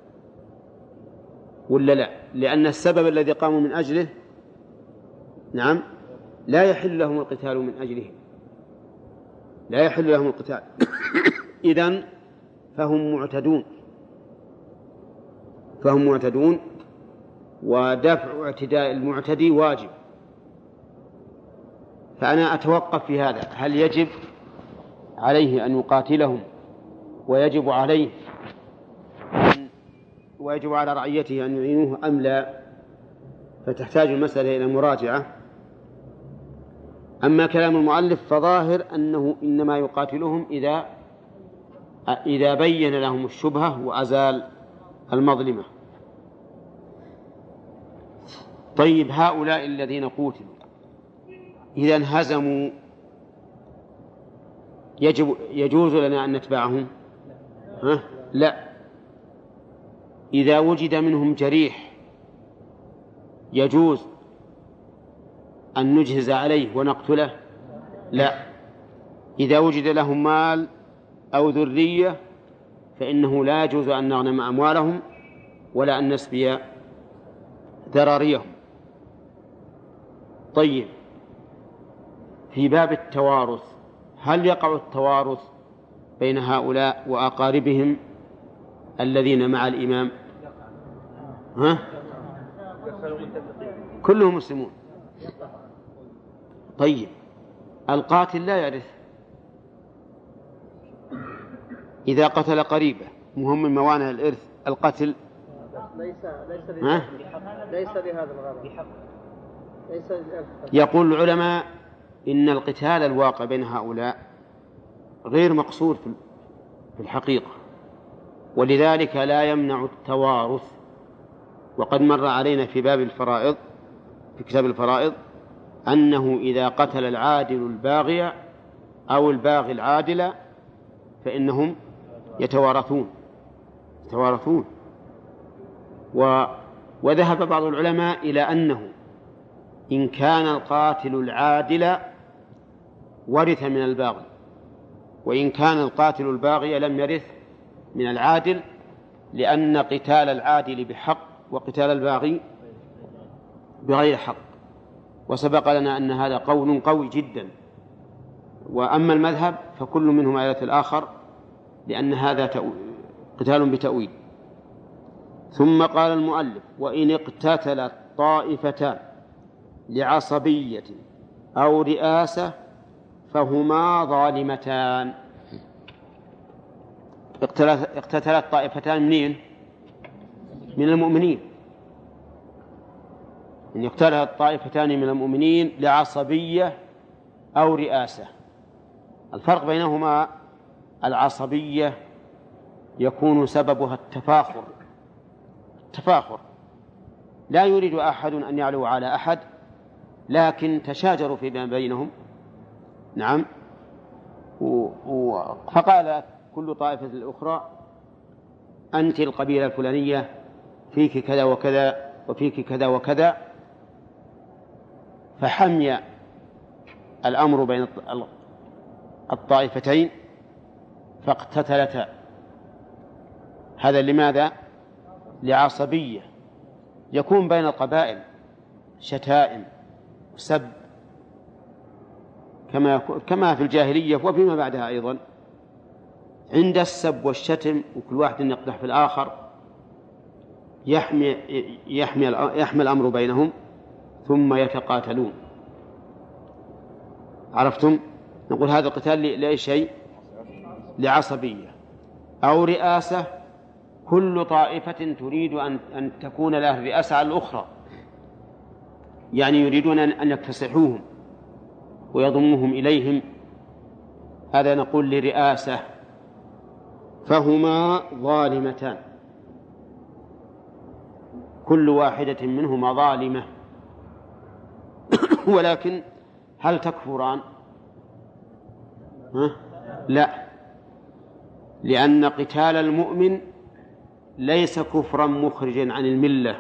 ولا لا؟ لأن السبب الذي قاموا من أجله نعم لا يحل لهم القتال من أجله، لا يحل لهم القتال إذن فهم معتدون فهم معتدون ودفع اعتداء المعتدي واجب. فأنا أتوقف في هذا، هل يجب عليه أن يقاتلهم ويجب عليه ويجب على رعيته أن يعينوه أم لا؟ فتحتاج المسألة إلى مراجعة. أما كلام المؤلف فظاهر أنه إنما يقاتلهم إذا إذا بين لهم الشبهة وأزال المظلمة. طيب، هؤلاء الذين قتلوا إذا انهزموا يجب يجوز لنا أن نتبعهم؟ ها؟ لا. إذا وجد منهم جريح يجوز أن نجهز عليه ونقتله؟ لا. إذا وجد لهم مال أو ذرية فإنه لا يجوز أن نغنم أموالهم ولا أن نسبي ذراريهم. طيب، في باب التوارث هل يقع التوارث بين هؤلاء وأقاربهم الذين مع الإمام؟ ها؟ كلهم مسلمون. طيب، القاتل لا يرث إذا قتل قريبه، مهم من موانع الإرث القتل. ليس ليس ها؟ ليس لهذا الغرض. ليس يقول العلماء إن القتال الواقع بين هؤلاء غير مقصود في الحقيقة، ولذلك لا يمنع التوارث. وقد مر علينا في باب الفرائض في كتاب الفرائض أنه إذا قتل العادل الباغي أو الباغي العادل فإنهم يتوارثون يتوارثون و وذهب بعض العلماء إلى أنه إن كان القاتل العادل ورث من الباغي، وإن كان القاتل الباغي لم يرث من العادل، لأن قتال العادل بحق وقتال الباغي بغير حق. وسبق لنا أن هذا قول قوي جدا. وأما المذهب فكل منهما يرث الآخر، لأن هذا قتال بتأويل. ثم قال المؤلف: وإن اقتتلت طائفتان لعصبية أو رئاسة فهما ظالمتان. اقتتلت طائفتان منين؟ من المؤمنين. إن اقتتلت طائفتان من المؤمنين لعصبية أو رئاسة. الفرق بينهما: العصبية يكون سببها التفاخر التفاخر لا يريد أحد أن يعلو على أحد، لكن تشاجروا فيما بينهم. نعم. و... و... فقال كل طائفة الأخرى: أنت القبيلة الفلانية، فيك كذا وكذا وفيك كذا وكذا، فحمي الأمر بين الطائفتين فاقتتلتا. هذا لماذا؟ لعصبية. يكون بين القبائل شتائم وسب كما كما في الجاهلية وفيما بعدها أيضا. عند السب والشتم وكل واحد يقدح في الآخر يحمي يحمي يحمي الأمر بينهم ثم يتقاتلون. عرفتم؟ نقول هذا القتال لأي شيء؟ لعصبية أو رئاسة. كل طائفة تريد أن أن تكون لها الرئاسة على الأخرى، يعني يريدون أن يكتسحوهم ويضموهم إليهم. هذا نقول لرئاسة. فهما ظالمتان، كل واحدة منهما ظالمة. ولكن هل تكفران؟ ها؟ لا، لأن قتال المؤمن ليس كفرا مخرجا عن الملة،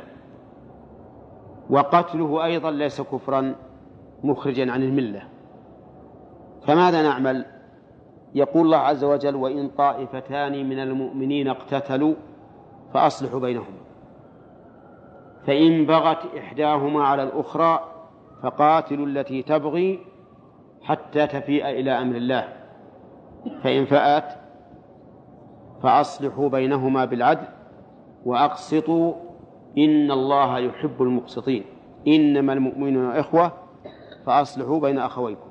وقتله أيضا ليس كفرا مخرجا عن الملة. فماذا نعمل؟ يقول الله عز وجل: وإن طائفتان من المؤمنين اقتتلوا فأصلحوا بينهما، فإن بغت إحداهما على الأخرى فقاتلوا التي تبغي حتى تفيء إلى أمر الله، فإن فأت فأصلحوا بينهما بالعدل وأقسطوا إن الله يحب المقسطين. إنما المؤمنون إخوة فأصلحوا بين أخويكم.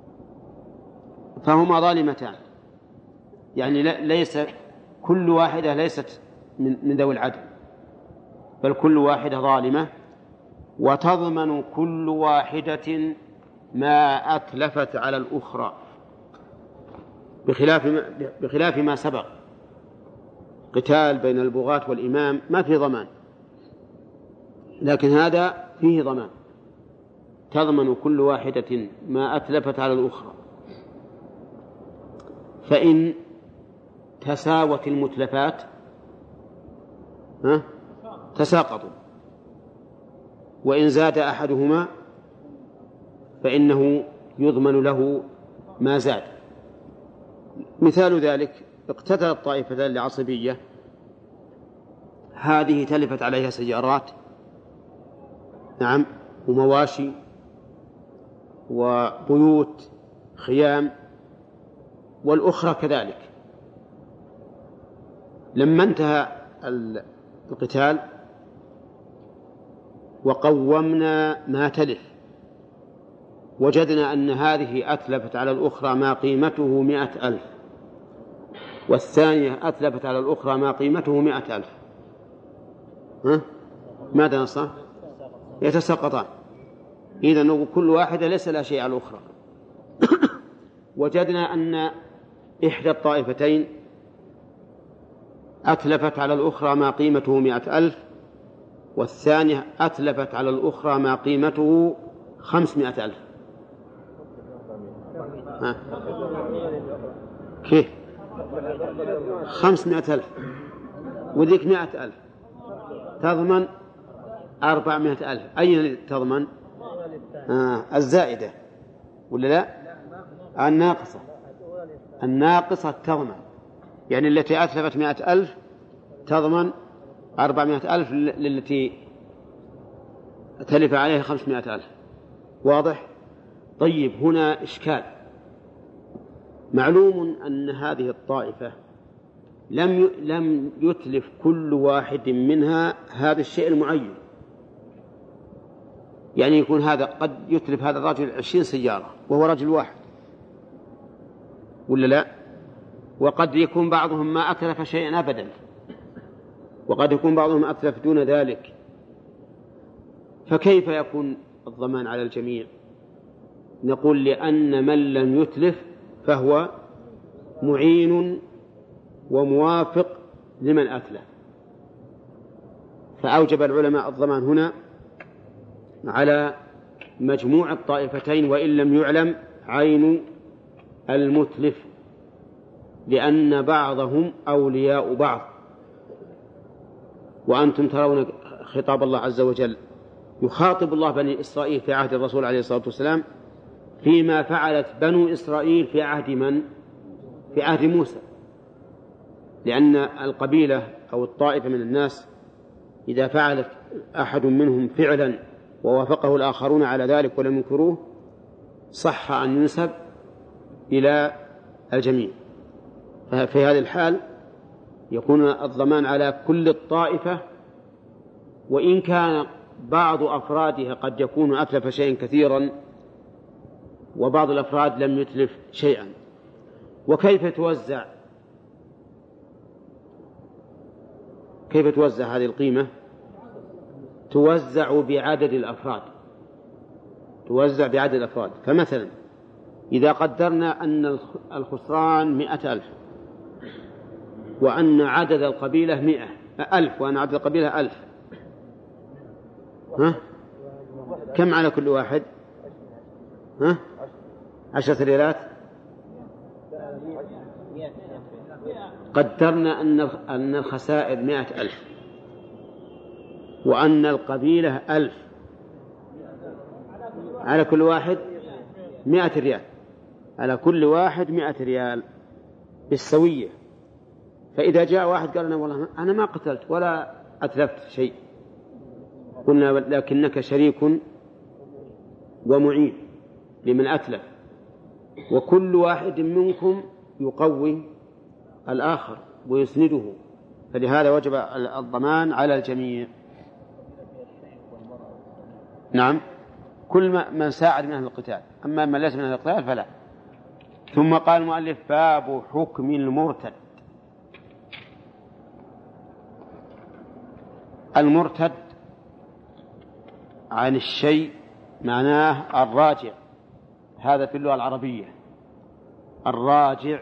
فهما ظالمتان، يعني ليس كل واحدة ليست من ذوي العدل، بل كل واحدة ظالمة، وتضمن كل واحدة ما أتلفت على الأخرى، بخلاف ما, بخلاف ما سبق. قتال بين البغاة والإمام ما فيه ضمان، لكن هذا فيه ضمان، تضمن كل واحدة ما أتلفت على الأخرى. فإن تساوت المتلفات تساقطوا، وإن زاد أحدهما فإنه يضمن له ما زاد. مثال ذلك: اقتتلت طائفتان لعصبية، هذه تلفت عليها سيارات، نعم، ومواشي وبيوت خيام، والأخرى كذلك. لما انتهى القتال وقومنا ما تلف، وجدنا أن هذه أتلفت على الأخرى ما قيمته مئة ألف، والثانية أتلفت على الأخرى ما قيمته مئة ألف، ها؟ ماذا نصنع؟ يتساقطان. إذن كل واحدة ليس لها شيء على الأخرى. وجدنا أن إحدى الطائفتين أتلفت على الأخرى ما قيمته مئة ألف، والثانية أتلفت على الأخرى ما قيمته خمسمائة ألف. ها؟ كيف؟ خمسمائة ألف وذيك مائة ألف تضمن أربعمائة ألف. أين تضمن؟ آه الزائدة ولا لا؟ الناقصة. الناقصة تضمن، يعني التي أتلفت مائة ألف تضمن أربعمائة ألف للتي تلف عليها خمسمائة ألف. واضح؟ طيب هنا إشكال. معلوم أن هذه الطائفة لم لم يتلف كل واحد منها هذا الشيء المعين، يعني يكون هذا قد يتلف هذا الرجل عشرين سيارة وهو رجل واحد ولا لا؟ وقد يكون بعضهم ما أتلف شيئا أبدا، وقد يكون بعضهم أتلف دون ذلك، فكيف يكون الضمان على الجميع؟ نقول لأن من لم يتلف فهو معين وموافق لمن أتلف، فأوجب العلماء الضمان هنا على مجموع الطائفتين وإن لم يعلم عين المتلف، لأن بعضهم أولياء بعض. وأنتم ترون خطاب الله عز وجل يخاطب الله بني إسرائيل في عهد الرسول عليه الصلاة والسلام فيما فعلت بنو إسرائيل في عهد من؟ في عهد موسى، لأن القبيلة أو الطائفة من الناس إذا فعلت أحد منهم فعلا ووافقه الآخرون على ذلك ولم ينكروه صح أن ينسب إلى الجميع. ففي هذه الحال يكون الضمان على كل الطائفة، وإن كان بعض أفرادها قد يكون أتلف شيئا كثيرا وبعض الأفراد لم يتلف شيئا. وكيف توزع كيف توزع هذه القيمة؟ توزع بعدد الأفراد توزع بعدد الأفراد. فمثلا إذا قدرنا أن الخسران مئة ألف وأن عدد القبيلة مئة ألف وأن عدد القبيلة ألف، ها؟ كم على كل واحد؟ ها؟ عشرة ريالات. قدرنا أن أن الخسائر مئة ألف وأن القبيلة ألف، على كل واحد مئة ريال، على كل واحد مئة ريال بالسوية. فإذا جاء واحد قال أنا والله أنا ما قتلت ولا أتلفت شيء، قلنا لكنك شريك ومعين لمن أتلف، وكل واحد منكم يقوي الآخر ويسنده، فلهذا وجب الضمان على الجميع. نعم، كل من ساعد من أهل القتال، أما من ليس من أهل القتال فلا. ثم قال المؤلف باب حكم المرتد. المرتد عن الشيء معناه الراجع، هذا في اللغة العربية الراجع.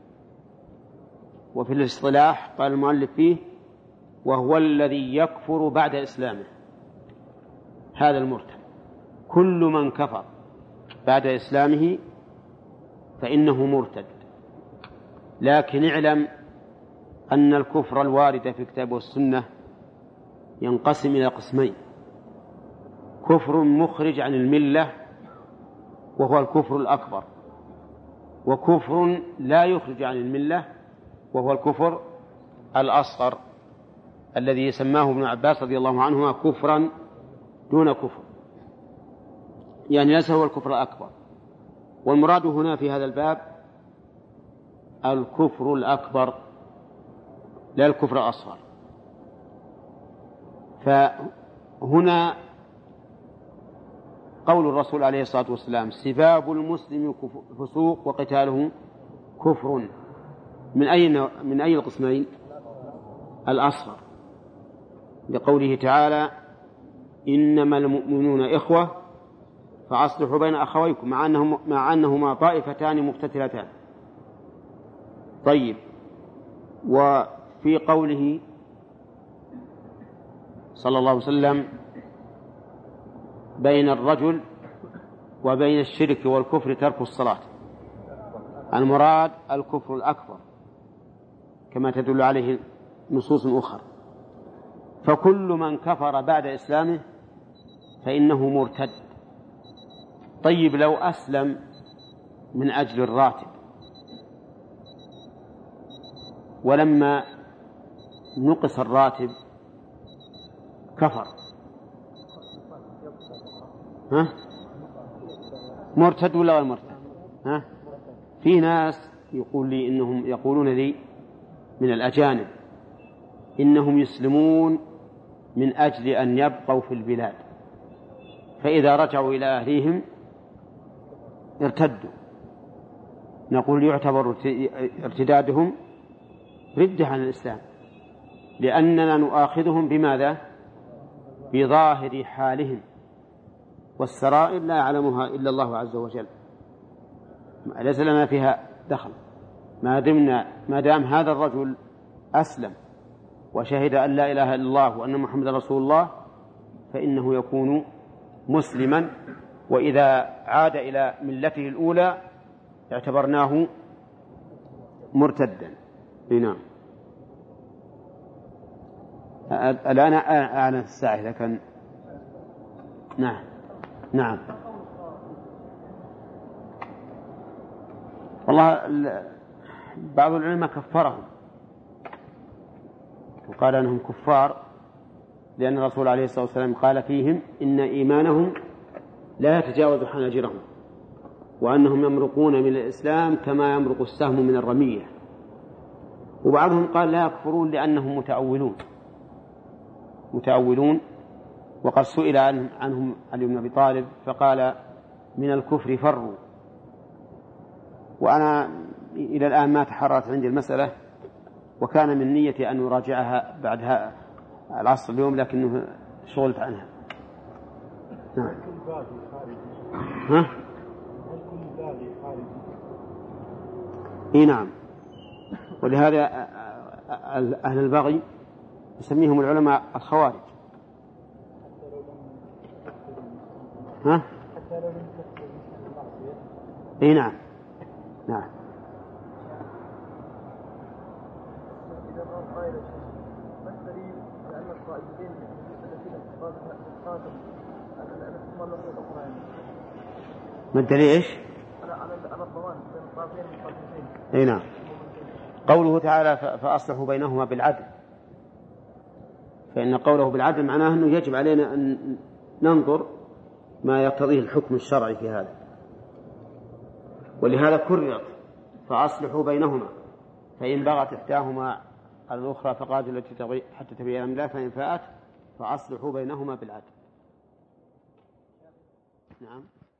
وفي الاصطلاح قال المؤلف فيه وهو الذي يكفر بعد إسلامه، هذا المرتد. كل من كفر بعد إسلامه فإنه مرتد. لكن اعلم أن الكفر الوارد في الكتاب والسنة ينقسم إلى قسمين: كفر مخرج عن الملة وهو الكفر الأكبر، وكفر لا يخرج عن الملة وهو الكفر الأصغر الذي سماه ابن عباس رضي الله عنهما كفرا دون كفر، يعني ليس هو الكفر الأكبر. والمراد هنا في هذا الباب الكفر الأكبر لا الكفر الأصغر. فهنا قول الرسول عليه الصلاة والسلام سباب المسلم فسوق وقتاله كفر، من أي من أي القسمين؟ الأصغر، لقوله تعالى إنما المؤمنون إخوة فأصلحوا بين أخويكم، مع أنهم مع أنهما طائفتان مقتتلتان. طيب، وفي قوله صلى الله عليه وسلم بين الرجل وبين الشرك والكفر ترك الصلاة، المراد الكفر الأكبر كما تدل عليه نصوص أخرى. فكل من كفر بعد إسلامه فإنه مرتد. طيب لو أسلم من أجل الراتب ولما نقص الراتب كفر، ها؟ مرتد ولا غير مرتد؟ ها؟ في ناس يقول لي إنهم يقولون لي من الأجانب إنهم يسلمون من أجل أن يبقوا في البلاد، فإذا رجعوا إلى أهليهم ارتدوا. نقول يعتبر ارتدادهم ردة عن الإسلام، لأننا نؤاخذهم بماذا؟ بظاهر حالهم، والسرائر لا يعلمها إلا الله عز وجل، ليس لنا فيها دخل. ما دمنا ما دام هذا الرجل أسلم وشهد أن لا إله إلا الله وأن محمد رسول الله فإنه يكون مسلما، وإذا عاد إلى ملته الأولى اعتبرناه مرتدا. نعم. الآن أعلن الساعة إذا كان. نعم نعم. والله بعض العلماء كفرهم وقال أنهم كفار، لأن الرسول عليه الصلاة والسلام قال فيهم إن إيمانهم لا يتجاوز حناجرهم، وأنهم يمرقون من الإسلام كما يمرق السهم من الرمية. وبعضهم قال لا يكفرون لأنهم متأولون متأولون وقد سئل عنهم علي بن أبي طالب فقال من الكفر فروا. وأنا إلى الآن ما تحررت عندي المسألة، وكان من نيتي أن أراجعها بعد العصر اليوم لكنه شغلت عنها. نعم. ها؟ إيه نعم. ولهذا أهل البغي يسميهم العلماء الخوارج. ها؟ إيه نعم نعم. ما الدليل إيش؟ أي نعم. قوله تعالى فأصلحوا بينهما بالعدل، فإن قوله بالعدل معناه أنه يجب علينا أن ننظر ما يقتضيه الحكم الشرعي في هذا، ولهذا كررت فأصلحوا بينهما فإن بغت إحداهما على الأخرى فقاتلوا التي تبغي حتى تبين أمر الله فإن فاءت فأصلحوا بينهما بالعدل. نعم.